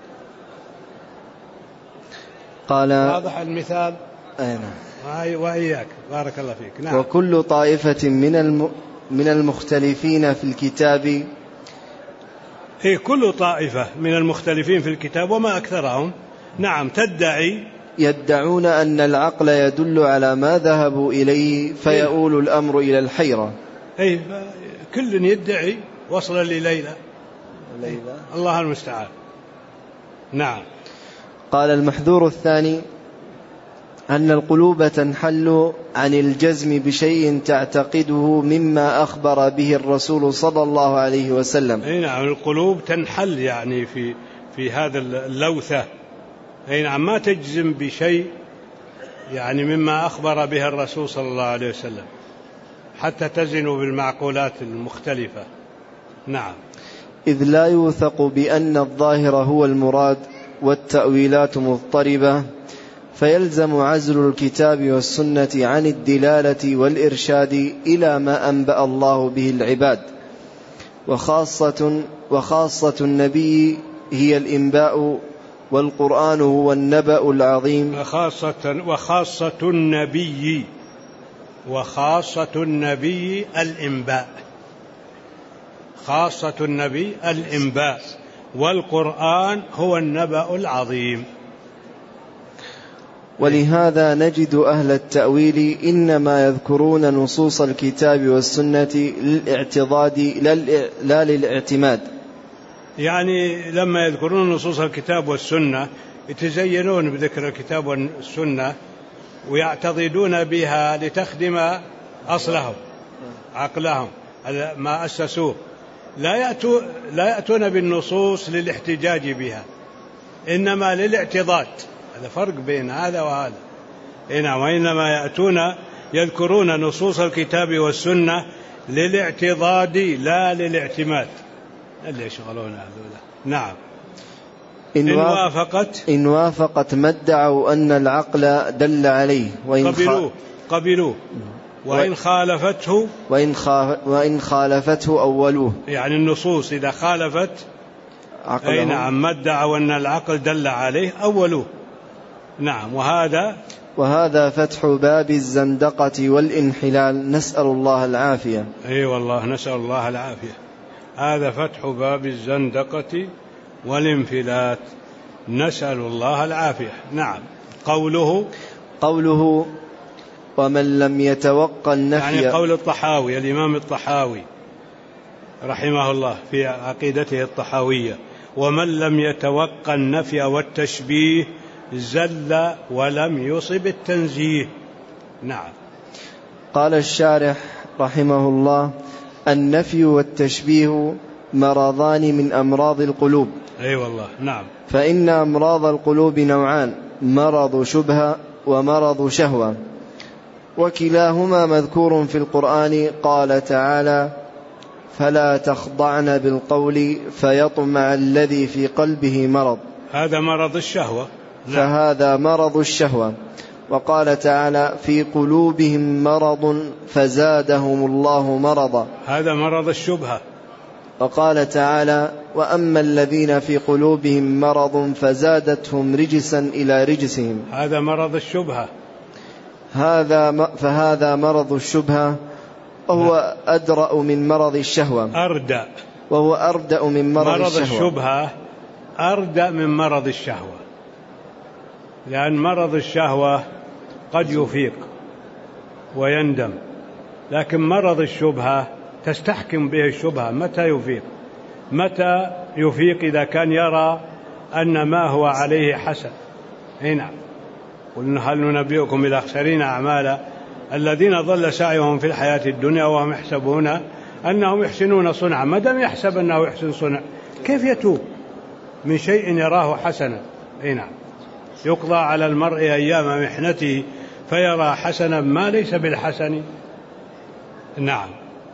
[SPEAKER 2] قال:
[SPEAKER 1] واضح المثال؟
[SPEAKER 2] أين؟
[SPEAKER 1] وإياك بارك الله فيك. نعم.
[SPEAKER 2] وكل طائفة من الم... من المختلفين في الكتاب،
[SPEAKER 1] هي كل طائفة من المختلفين في الكتاب وما أكثرهم، نعم، تدعي
[SPEAKER 2] يدعون أن العقل يدل على ما ذهبوا إليه فيؤول الأمر إلى الحيرة.
[SPEAKER 1] أي كل يدعي وصلا لليلى، الله المستعان. نعم.
[SPEAKER 2] قال: المحذور الثاني أن القلوب تنحل عن الجزم بشيء تعتقده مما أخبر به الرسول صلى الله عليه وسلم.
[SPEAKER 1] أي نعم، القلوب تنحل يعني في في هذا اللوثة. أي نعم، ما تجزم بشيء يعني مما أخبر به الرسول صلى الله عليه وسلم حتى تزنوا بالمعقولات المختلفة. نعم.
[SPEAKER 2] إذ لا يوثق بأن الظاهر هو المراد والتأويلات مضطربة، فيلزم عزل الكتاب والسنة عن الدلالة والإرشاد إلى ما أنبأ الله به العباد، وخاصة, وخاصة النبي هي الإنباء، والقرآن هو النبأ العظيم.
[SPEAKER 1] وخاصة, وخاصة النبي وخاصة النبي الإنباء، خاصة النبي الإنباء، والقرآن هو النبأ العظيم.
[SPEAKER 2] ولهذا نجد أهل التأويل إنما يذكرون نصوص الكتاب والسنة للاعتضاد لا للاعتماد.
[SPEAKER 1] يعني لما يذكرون نصوص الكتاب والسنة يتزينون بذكر الكتاب والسنة ويعتضدون بها لتخدم أصلهم عقلهم ما أسسوه، لا يأتون, لا يأتون بالنصوص للاحتجاج بها، إنما للاعتضاد. هذا فرق بين هذا وهذا. إنما وإنما يأتون يذكرون نصوص الكتاب والسنة للاعتضاد لا للاعتماد. اللي يشغلون هذولا. نعم. إن, إن وافقت
[SPEAKER 2] إن وافقت ما ادعوا أن العقل دل عليه وإن
[SPEAKER 1] قبلوه قبلوه وإن خالفته
[SPEAKER 2] وإن, وإن خالفته أولوه.
[SPEAKER 1] يعني النصوص إذا خالفت أي نعم ما ادعوا أن العقل دل عليه أولوه. نعم. وهذا
[SPEAKER 2] وهذا فتح باب الزندقة والانحلال، نسأل الله العافية.
[SPEAKER 1] أي والله نسأل الله العافية. هذا فتح باب الزندقة والانفلات، نسأل الله العافية. نعم. قوله
[SPEAKER 2] قوله ومن لم يتوقع النفي،
[SPEAKER 1] يعني قول الطحاوي الإمام الطحاوي رحمه الله في عقيدته الطحاوية: ومن لم يتوقع النفي والتشبيه زل ولم يصب التنزيه. نعم.
[SPEAKER 2] قال الشارح رحمه الله: النفي والتشبيه مرضان من أمراض القلوب.
[SPEAKER 1] أي أيوة والله. نعم.
[SPEAKER 2] فإن أمراض القلوب نوعان: مرض شبهة ومرض شهوة، وكلاهما مذكور في القرآن. قال تعالى: فلا تخضعن بالقول فيطمع الذي في قلبه مرض.
[SPEAKER 1] هذا مرض الشهوة.
[SPEAKER 2] فهذا مرض الشهوة. وقال تعالى: في قلوبهم مرض فزادهم الله مرضا.
[SPEAKER 1] هذا مرض الشبهة.
[SPEAKER 2] وقال تعالى: وأما الذين في قلوبهم مرض فزادتهم رجسا إلى رجسهم.
[SPEAKER 1] هذا مرض الشبهة.
[SPEAKER 2] هذا فهذا مرض الشبهة، وهو أدرأ من مرض الشهوة.
[SPEAKER 1] أردأ.
[SPEAKER 2] وهو أردأ من مرض,
[SPEAKER 1] مرض
[SPEAKER 2] الشهوة.
[SPEAKER 1] الشبهة أردأ من مرض الشهوة، لأن مرض الشهوة قد يفيق ويندم، لكن مرض الشبهة تستحكم به الشبهة. متى يفيق؟ متى يفيق؟ إذا كان يرى أن ما هو عليه حسن. هنا قلنا: هل ننبئكم بالأخسرين أعمالا الذين ضل سعيهم في الحياة الدنيا وهم يحسبون أنهم يحسنون صنعا. ما دام يحسب أنه يحسن صنع، كيف يتوب من شيء يراه حسنا؟ هنا يقضى على المرء أيام محنته فيرى حسنا ما ليس بالحسن. نعم.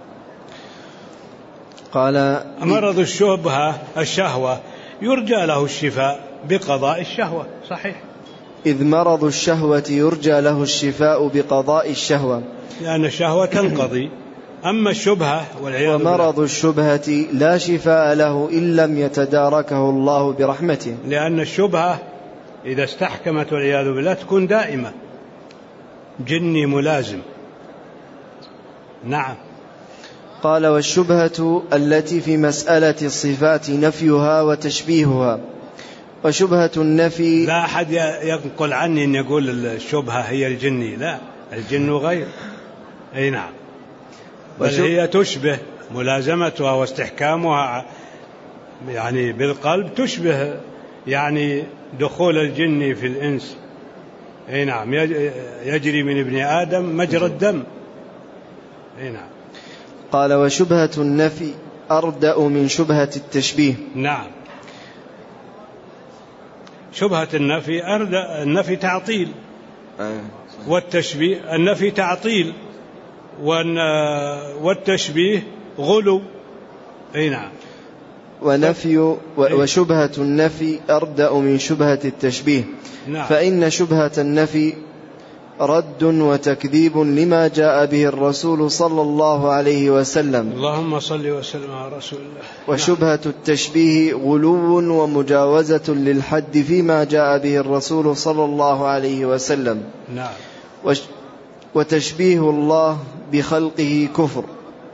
[SPEAKER 2] قال:
[SPEAKER 1] مرض الشبهة الشهوة يرجى له الشفاء بقضاء الشهوة. صحيح.
[SPEAKER 2] إذ مرض الشهوة يرجى له الشفاء بقضاء الشهوة،
[SPEAKER 1] لأن الشهوة تنقضي. أما الشبهة والعياذ بالله،
[SPEAKER 2] ومرض الشبهة لا شفاء له إن لم يتداركه الله برحمته،
[SPEAKER 1] لأن الشبهة إذا استحكمت والعياذ بالله تكون دائمة، جني ملازم. نعم.
[SPEAKER 2] قال: والشبهة التي في مسألة الصفات نفيها وتشبيهها. وشبهة النفي،
[SPEAKER 1] لا أحد ينقل عني أن يقول الشبهة هي الجني، لا، الجن غير. أي نعم. بل هي تشبه، ملازمتها واستحكامها يعني بالقلب تشبه يعني دخول الجن في الإنس. أي نعم. يجري من ابن آدم مجرى الدم. أي نعم.
[SPEAKER 2] قال: وشبهة النفي أردأ من شبهة التشبيه.
[SPEAKER 1] نعم. شبهة النفي أردأ، النفي تعطيل، والتشبيه النفي تعطيل، والتشبيه غلو. أي نعم.
[SPEAKER 2] ونفي وشبهة النفي أردأ من شبهة التشبيه.
[SPEAKER 1] نعم.
[SPEAKER 2] فإن شبهة النفي رد وتكذيب لما جاء به الرسول صلى الله عليه وسلم.
[SPEAKER 1] اللهم صل وسلم على رسول الله.
[SPEAKER 2] وشبهة التشبيه غلو ومجاوزة للحد فيما جاء به الرسول صلى الله عليه وسلم.
[SPEAKER 1] نعم.
[SPEAKER 2] وتشبيه الله بخلقه كفر،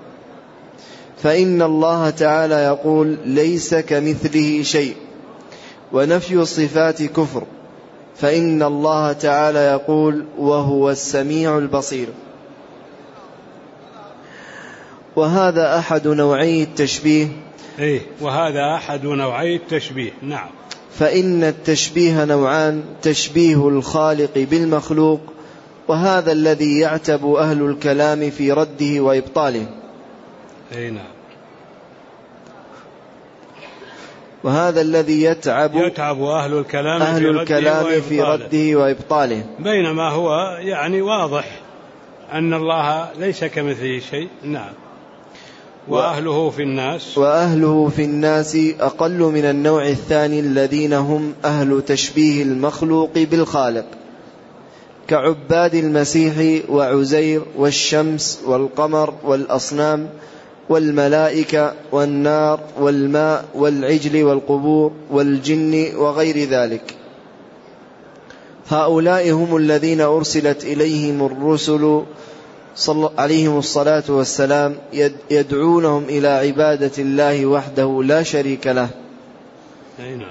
[SPEAKER 2] فإن الله تعالى يقول: ليس كمثله شيء. ونفي الصفات كفر، فإن الله تعالى يقول: وهو السميع البصير. وهذا أحد نوعي التشبيه.
[SPEAKER 1] إيه، وهذا أحد نوعي التشبيه. نعم.
[SPEAKER 2] فإن التشبيه نوعان: تشبيه الخالق بالمخلوق، وهذا الذي يعتب أهل الكلام في رده وإبطاله.
[SPEAKER 1] أي نعم.
[SPEAKER 2] وهذا الذي يتعب
[SPEAKER 1] يتعب أهل الكلام,
[SPEAKER 2] أهل
[SPEAKER 1] في,
[SPEAKER 2] الكلام
[SPEAKER 1] رده
[SPEAKER 2] في رده وإبطاله،
[SPEAKER 1] بينما هو يعني واضح أن الله ليس كمثله شيء. نعم. وأهله في الناس
[SPEAKER 2] وأهله في الناس أقل من النوع الثاني الذين هم أهل تشبيه المخلوق بالخالق، كعباد المسيح وعزير والشمس والقمر والأصنام والملائكة والنار والماء والعجل والقبور والجن وغير ذلك. هؤلاء هم الذين أرسلت إليهم الرسل عليهم الصلاة والسلام يدعونهم إلى عبادة الله وحده لا شريك له.
[SPEAKER 1] نعم.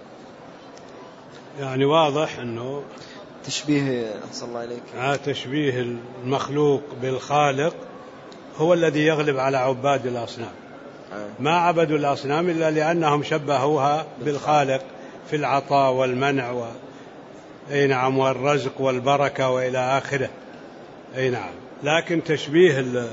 [SPEAKER 1] يعني واضح أنه
[SPEAKER 2] تشبيه أحسن الله عليك
[SPEAKER 1] آه تشبيه المخلوق بالخالق هو الذي يغلب على عباد الأصنام. ما عبدوا الأصنام إلا لأنهم شبهوها بالخالق في العطاء والمنع و... أي نعم والرزق والبركة وإلى آخره. أي نعم. لكن تشبيه ال...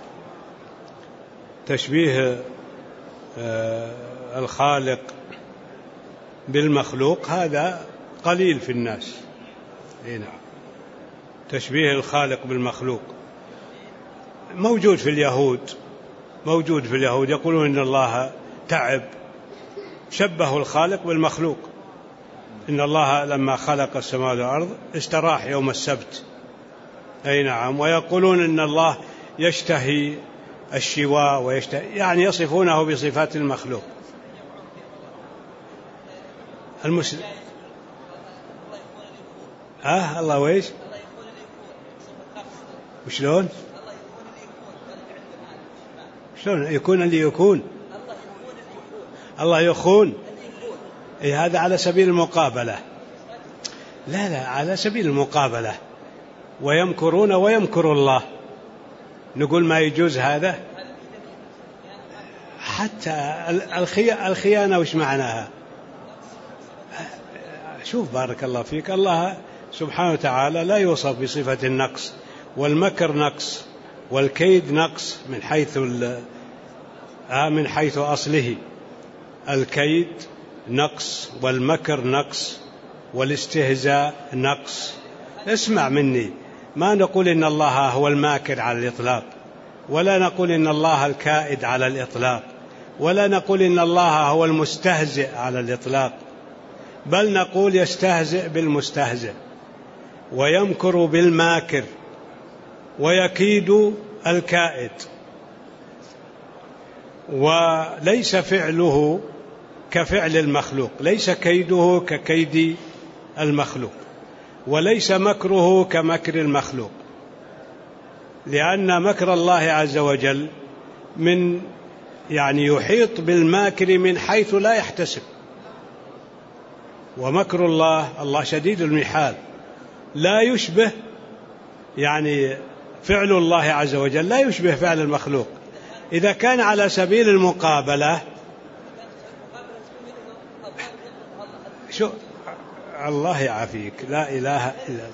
[SPEAKER 1] تشبيه آه الخالق بالمخلوق هذا قليل في الناس. أي نعم. تشبيه الخالق بالمخلوق موجود في اليهود، موجود في اليهود يقولون إن الله تعب، شبهوا الخالق بالمخلوق. إن الله لما خلق السماوات والأرض استراح يوم السبت. أي نعم. ويقولون إن الله يشتهي الشواء ويشتهي، يعني يصفونه بصفات المخلوق. المسلم ها الله ويش وشلون شلون يكون اللي يكون الله يخون. إيه هذا على سبيل المقابلة. لا لا على سبيل المقابلة. ويمكرون ويمكر الله، نقول ما يجوز هذا. حتى الخيانة وش معناها؟ شوف بارك الله فيك، الله سبحانه وتعالى لا يوصف بصفة النقص، والمكر نقص والكيد نقص من حيث من حيث أصله. الكيد نقص والمكر نقص والاستهزاء نقص. اسمع مني، ما نقول إن الله هو الماكر على الإطلاق، ولا نقول إن الله الكائد على الإطلاق، ولا نقول إن الله هو المستهزئ على الإطلاق، بل نقول يستهزئ بالمستهزئ ويمكر بالماكر ويكيد الكائد. وليس فعله كفعل المخلوق، ليس كيده ككيد المخلوق، وليس مكره كمكر المخلوق، لأن مكر الله عز وجل من يعني يحيط بالماكر من حيث لا يحتسب. ومكر الله الله شديد المحال، لا يشبه يعني فعل الله عز وجل لا يشبه فعل المخلوق. إذا كان على سبيل المقابلة شو الله يعافيك، لا إله إلا الله.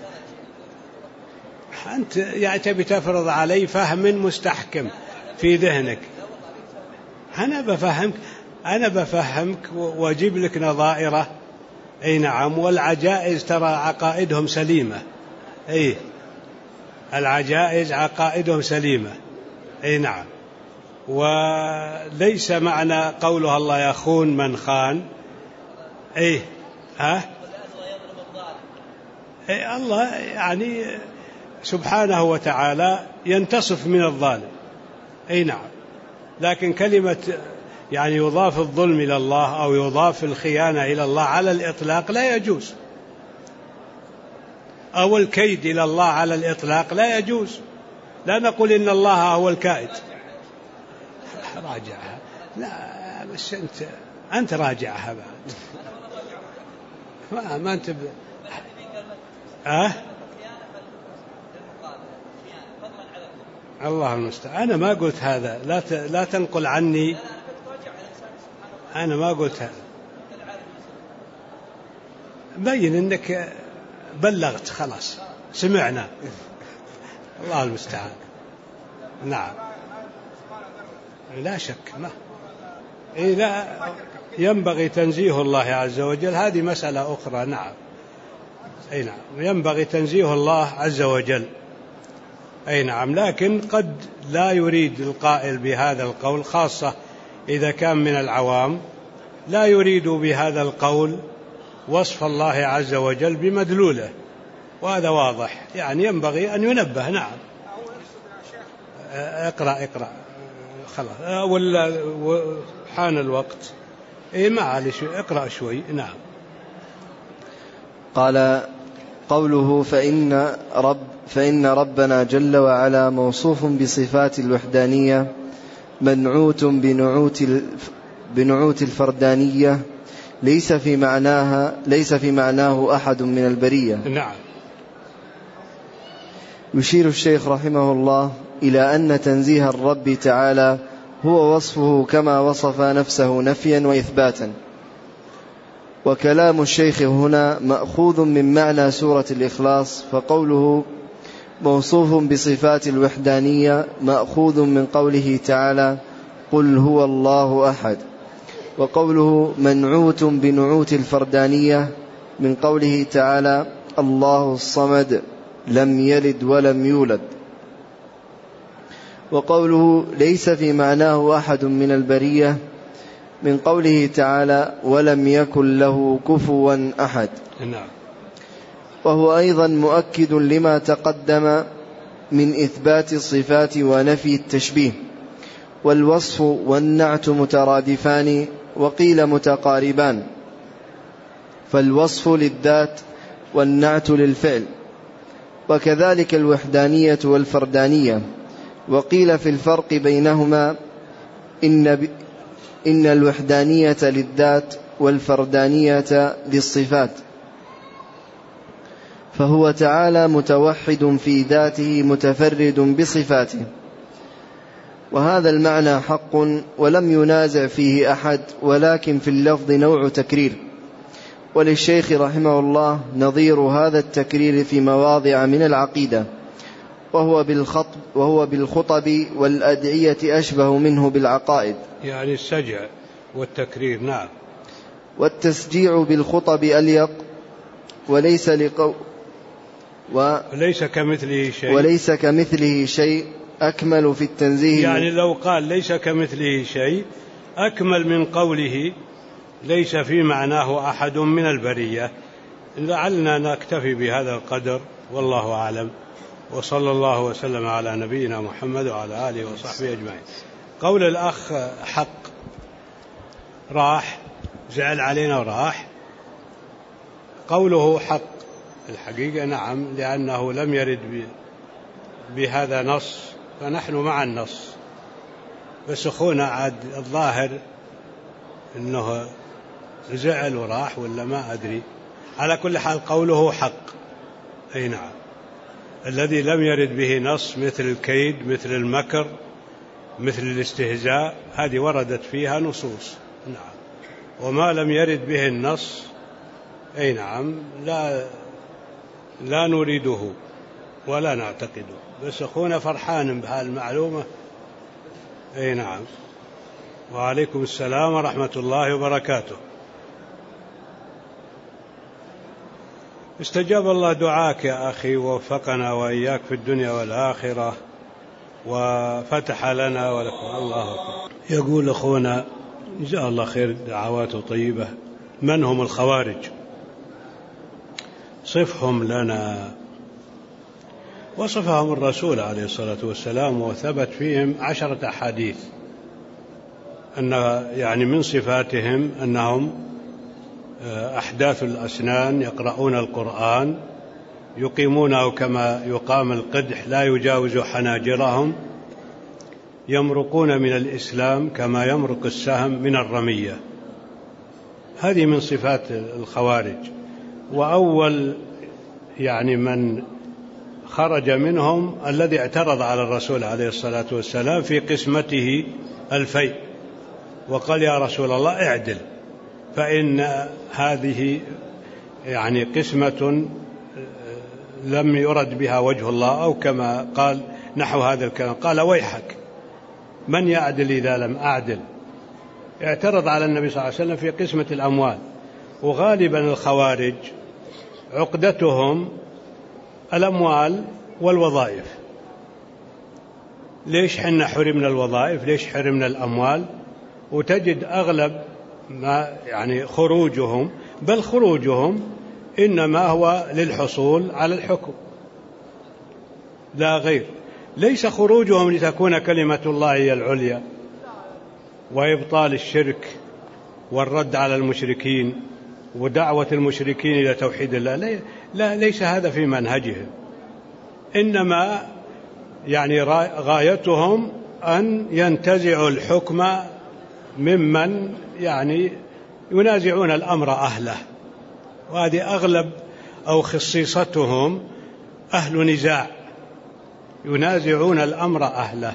[SPEAKER 1] أنت يعني تبي تفرض علي فهم مستحكم في ذهنك. أنا بفهمك أنا بفهمك وأجيب لك نظائره. أي نعم. والعجائز ترى عقائدهم سليمة. أي العجائز عقائدهم سليمة. أي نعم. وليس معنى قولها الله يخون من خان. أي ها أي الله يعني سبحانه وتعالى ينتصف من الظالم. أي نعم. لكن كلمة يعني يضاف الظلم إلى الله أو يضاف الخيانة إلى الله على الإطلاق لا يجوز، أو الكيد إلى الله على الإطلاق لا يجوز. لا نقول إن الله هو الكائد. راجعها. لا بس أنت أنت راجعها بعد. ما ما أنت ب... أه؟ الله المستعان. أنا ما قلت هذا، لا ت... لا تنقل عني. أنا ما قلت هذا. بين إنك بلغت خلاص، سمعنا. الله المستعان. نعم لا شك. ما إيه لا ينبغي تنزيه الله عز وجل، هذه مسألة أخرى. نعم أي نعم، ينبغي تنزيه الله عز وجل أي نعم، لكن قد لا يريد القائل بهذا القول، خاصة إذا كان من العوام، لا يريد بهذا القول وصف الله عز وجل بمدلوله، وهذا واضح، يعني ينبغي أن ينبه. نعم اقرأ اقرأ خلاص ولا حان الوقت. إيه معلش اقرأ شوي. نعم.
[SPEAKER 2] قال قوله فإن, رب فإن ربنا جل وعلا موصوف بصفات الوحدانية منعوت بنعوت, بنعوت الفردانية ليس في معناها ليس في معناه أحد من البرية.
[SPEAKER 1] نعم.
[SPEAKER 2] يشير الشيخ رحمه الله إلى أن تنزيه الرب تعالى هو وصفه كما وصف نفسه نفيا وإثباتا. وكلام الشيخ هنا مأخوذ من معنى سورة الإخلاص، فقوله موصوف بصفات الوحدانية مأخوذ من قوله تعالى قل هو الله أحد، وقوله منعوت بنعوت الفردانية من قوله تعالى الله الصمد لم يلد ولم يولد، وقوله ليس في معناه أحد من البرية من قوله تعالى ولم يكن له كفوا أحد.
[SPEAKER 1] نعم.
[SPEAKER 2] وهو أيضا مؤكد لما تقدم من إثبات الصفات ونفي التشبيه، والوصف والنعت مترادفان وقيل متقاربان، فالوصف للذات والنعت للفعل، وكذلك الوحدانية والفردانية. وقيل في الفرق بينهما إن, ب... إن الوحدانية للذات والفردانية للصفات، فهو تعالى متوحد في ذاته متفرد بصفاته، وهذا المعنى حق ولم ينازع فيه أحد، ولكن في اللفظ نوع تكرير، وللشيخ رحمه الله نظير هذا التكرير في مواضع من العقيدة، وهو بالخطب, وهو بالخطب والأدعية أشبه منه بالعقائد،
[SPEAKER 1] يعني السجع والتكرير. نعم.
[SPEAKER 2] والتسجيع بالخطب أليق وليس لقو و
[SPEAKER 1] وليس كمثله شيء
[SPEAKER 2] وليس كمثله شيء أكمل في التنزيه.
[SPEAKER 1] يعني لو قال ليس كمثله شيء أكمل من قوله ليس في معناه أحد من البرية. لعلنا نكتفي بهذا القدر، والله أعلم، وصلى الله وسلم على نبينا محمد وعلى آله وصحبه أجمعين. قول الأخ حق راح زعل علينا وراح، قوله حق الحقيقة نعم، لأنه لم يرد بهذا نص، فنحن مع النص، بس أخونا عاد الظاهر أنه زعل وراح ولا ما أدري. على كل حال قوله حق أي نعم، الذي لم يرد به نص، مثل الكيد مثل المكر مثل الاستهزاء، هذه وردت فيها نصوص. نعم. وما لم يرد به النص أي نعم لا لا نريده ولا نعتقده، بس أخونا فرحان بهالمعلومة. أي نعم. وعليكم السلام ورحمة الله وبركاته. استجاب الله دعاك يا أخي، ووفقنا وإياك في الدنيا والآخرة، وفتح لنا ولكم. الله أكبر. يقول أخونا جزاه الله خير، دعواته طيبة، من هم الخوارج؟ صفهم لنا. وصفهم الرسول عليه الصلاة والسلام، وثبت فيهم عشرة أحاديث أن يعني من صفاتهم أنهم أحداث الأسنان، يقرؤون القرآن، يقيمونه كما يقام القدح لا يجاوز حناجرهم، يمرقون من الإسلام كما يمرق السهم من الرمية. هذه من صفات الخوارج. وأول يعني من خرج منهم الذي اعترض على الرسول عليه الصلاة والسلام في قسمته الفيء، وقال يا رسول الله اعدل، فإن هذه يعني قسمة لم يرد بها وجه الله، أو كما قال نحو هذا الكلام، قال ويحك من يعدل إذا لم أعدل. اعترض على النبي صلى الله عليه وسلم في قسمة الأموال. وغالبا الخوارج عقدتهم الأموال والوظائف. ليش حنا حرمنا الوظائف؟ ليش حرمنا الأموال؟ وتجد أغلب ما يعني خروجهم، بل خروجهم إنما هو للحصول على الحكم لا غير. ليس خروجهم لتكون كلمة الله هي العليا وإبطال الشرك والرد على المشركين ودعوة المشركين إلى توحيد الله، لا، ليس هذا في منهجهم. إنما يعني غايتهم أن ينتزعوا الحكم ممن يعني ينازعون الأمر أهله، وهذه أغلب أو خصيصتهم أهل نزاع ينازعون الأمر أهله.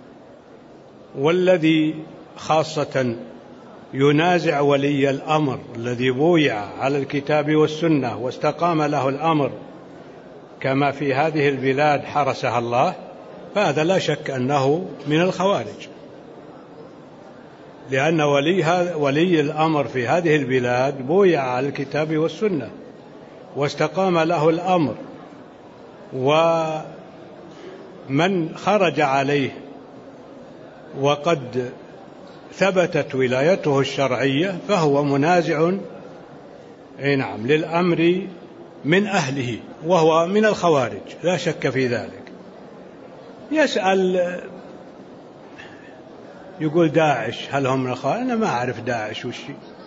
[SPEAKER 1] والذي خاصة ينازع ولي الأمر الذي بويع على الكتاب والسنة واستقام له الأمر كما في هذه البلاد حرسها الله، فهذا لا شك أنه من الخوارج، لأن ولي, ولي الأمر في هذه البلاد بويع على الكتاب والسنة واستقام له الأمر، ومن خرج عليه وقد ثبتت ولايته الشرعية فهو منازع نعم للأمر من أهله، وهو من الخوارج لا شك في ذلك. يسأل يقول داعش هل هم من الخوارج؟ أنا ما أعرف داعش وش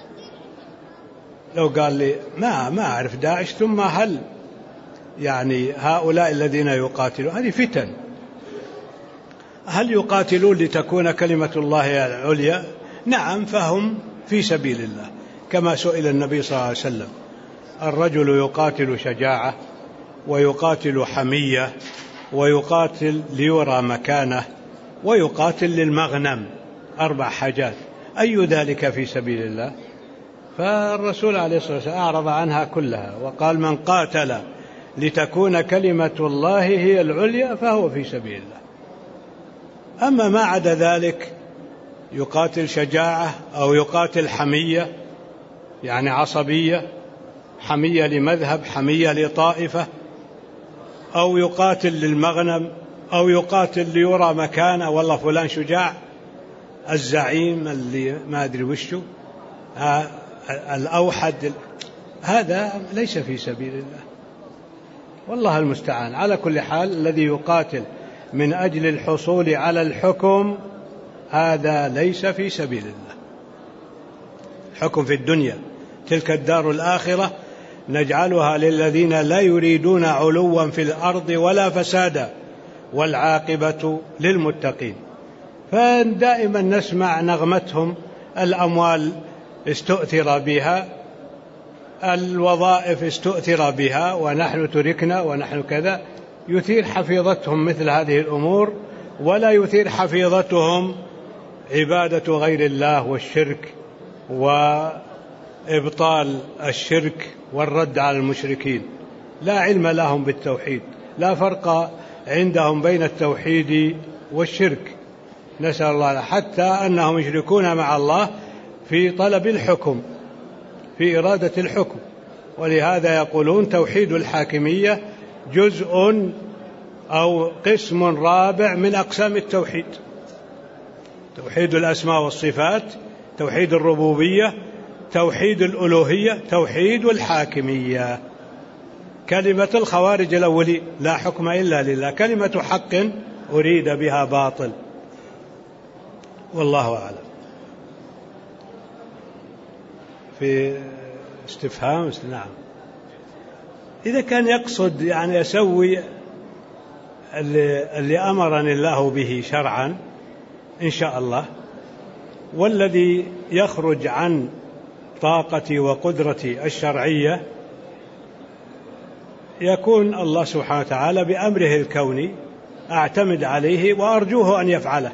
[SPEAKER 1] لو قال لي ما ما أعرف داعش، ثم هل يعني هؤلاء الذين يقاتلون هذه فتن، هل يقاتلون لتكون كلمة الله العليا؟ نعم، فهم في سبيل الله، كما سئل النبي صلى الله عليه وسلم: الرجل يقاتل شجاعة ويقاتل حمية ويقاتل ليرى مكانه ويقاتل للمغنم، أربع حاجات، أي ذلك في سبيل الله؟ فالرسول عليه الصلاة والسلام أعرض عنها كلها وقال: من قاتل لتكون كلمة الله هي العليا فهو في سبيل الله. أما ما عدا ذلك يقاتل شجاعة أو يقاتل حمية يعني عصبية، حمية لمذهب، حمية لطائفة، أو يقاتل للمغنم، أو يقاتل ليرى مكانه، والله فلان شجاع الزعيم اللي ما أدري وشه الأوحد، هذا ليس في سبيل الله، والله المستعان. على كل حال الذي يقاتل من أجل الحصول على الحكم هذا ليس في سبيل الله. حكم في الدنيا، تلك الدار الآخرة نجعلها للذين لا يريدون علوا في الأرض ولا فسادا والعاقبة للمتقين. فدائما نسمع نغمتهم: الأموال استؤثر بها، الوظائف استؤثر بها، ونحن تركنا ونحن كذا. يثير حفيظتهم مثل هذه الأمور، ولا يثير حفيظتهم عبادة غير الله والشرك وإبطال الشرك والرد على المشركين. لا علم لهم بالتوحيد، لا فرق عندهم بين التوحيد والشرك، نسأل الله، حتى أنهم يشركون مع الله في طلب الحكم، في إرادة الحكم. ولهذا يقولون توحيد الحاكمية جزء أو قسم رابع من أقسام التوحيد: توحيد الأسماء والصفات، توحيد الربوبية، توحيد الألوهية، توحيد الحاكمية. كلمة الخوارج الأولي: لا حكم إلا لله، كلمة حق أريد بها باطل، والله أعلم. في استفهام نعم، إذا كان يقصد يعني يسوي اللي, اللي أمرني الله به شرعا إن شاء الله، والذي يخرج عن طاقتي وقدرتي الشرعية يكون الله سبحانه وتعالى بأمره الكوني أعتمد عليه وأرجوه أن يفعله،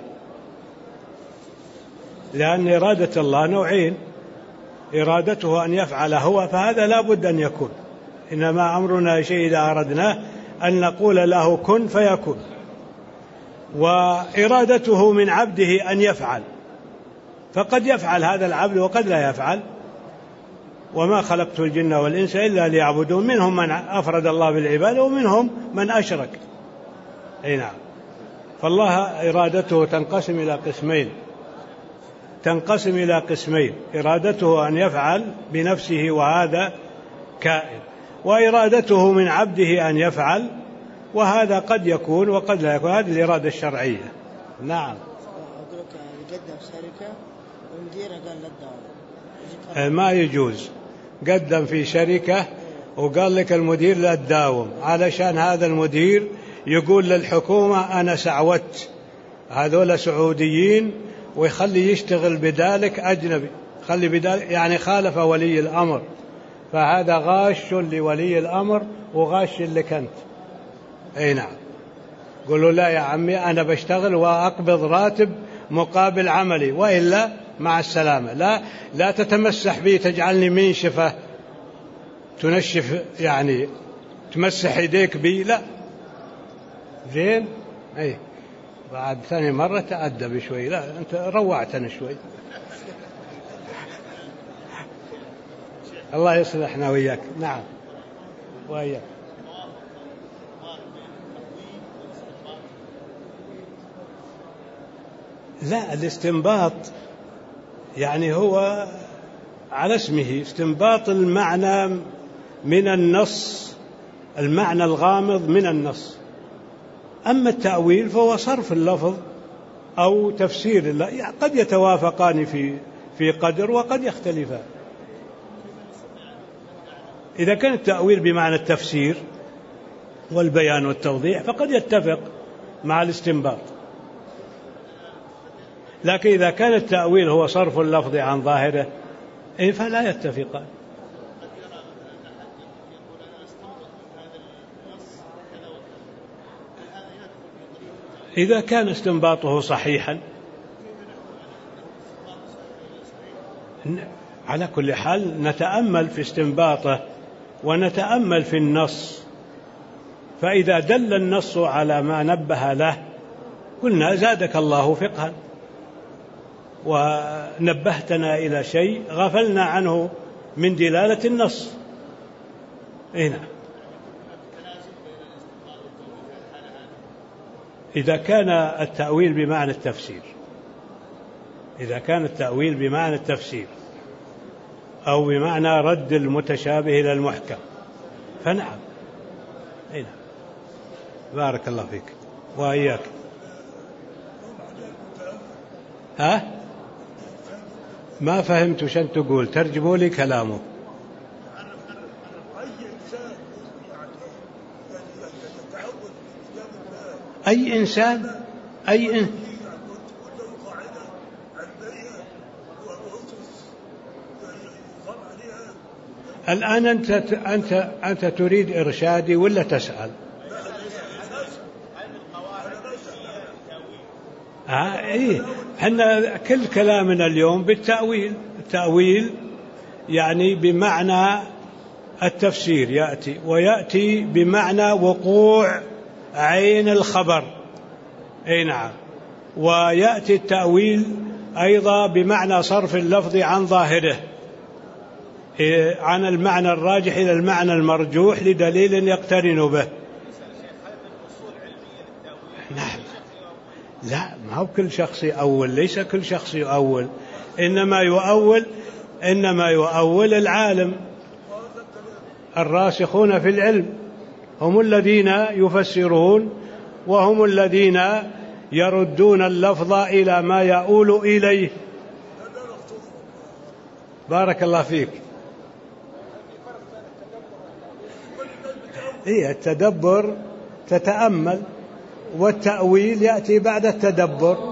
[SPEAKER 1] لأن إرادة الله نوعين: إرادته أن يفعل هو، فهذا لا بد أن يكون، إنما أمرنا شيء إذا أردناه أن نقول له كن فيكون، وإرادته من عبده أن يفعل، فقد يفعل هذا العبد وقد لا يفعل. وما خلقت الجن والإنس إلا ليعبدون، منهم من أفرد الله بالعبادة ومنهم من أشرك. أي نعم. فالله إرادته تنقسم إلى قسمين تنقسم إلى قسمين إرادته أن يفعل بنفسه وهذا كائن، وإرادته من عبده أن يفعل وهذا قد يكون وقد لا يكون. هذه الإرادة الشرعية. نعم. ما يجوز قدم في شركة وقال لك المدير لا تداوم، علشان هذا المدير يقول للحكومة أنا سعودت هذول سعوديين ويخلي يشتغل بدالك أجنبي، خلي بدالك يعني خالف ولي الأمر، فهذا غاش لولي الأمر وغاش لك أنت. أي نعم. قولوا لا يا عمي أنا بشتغل وأقبض راتب مقابل عملي، وإلا مع السلامة. لا لا تتمسح بي تجعلني منشفة تنشف يعني تمسح يديك بي، لا. زين. أي بعد ثاني مرة تأدب شوي، لا أنت روعتنا شوي. الله يصلحنا وياك. نعم وياك. لا الاستنباط يعني هو على اسمه استنباط المعنى من النص، المعنى الغامض من النص. أما التأويل فهو صرف اللفظ أو تفسير الله، يعني قد يتوافقان في في قدر وقد يختلفان. إذا كان التأويل بمعنى التفسير والبيان والتوضيح فقد يتفق مع الاستنباط، لكن إذا كان التأويل هو صرف اللفظ عن ظاهره فلا يتفقان. إذا كان استنباطه صحيحا على كل حال نتأمل في استنباطه ونتأمل في النص، فإذا دل النص على ما نبه له قلنا زادك الله فقها ونبهتنا إلى شيء غفلنا عنه من دلالة النص. هنا إذا كان التأويل بمعنى التفسير إذا كان التأويل بمعنى التفسير أو بمعنى رد المتشابه إلى المحكم فنعم. هنا بارك الله فيك وإياك. ها ما فهمت وش أنت تقول، ترجموا لي كلامه. أي إنسان أي إن... الآن أنت أنت أنت تريد إرشادي ولا تسأل؟ آه إيه إحنا كل كلامنا اليوم بالتأويل. التأويل يعني بمعنى التفسير يأتي، ويأتي بمعنى وقوع عين الخبر. أي نعم. ويأتي التأويل أيضا بمعنى صرف اللفظ عن ظاهره، عن المعنى الراجح إلى المعنى المرجوح لدليل يقترن به. نعم. لا ما هو كل شخص يؤول، ليس كل شخص يؤول، إنما يؤول إنما يؤول العالم الراسخون في العلم، هم الذين يفسرون وهم الذين يردون اللفظ إلى ما يؤول إليه. بارك الله فيك. إيه التدبر تتأمل، والتأويل يأتي بعد التدبر.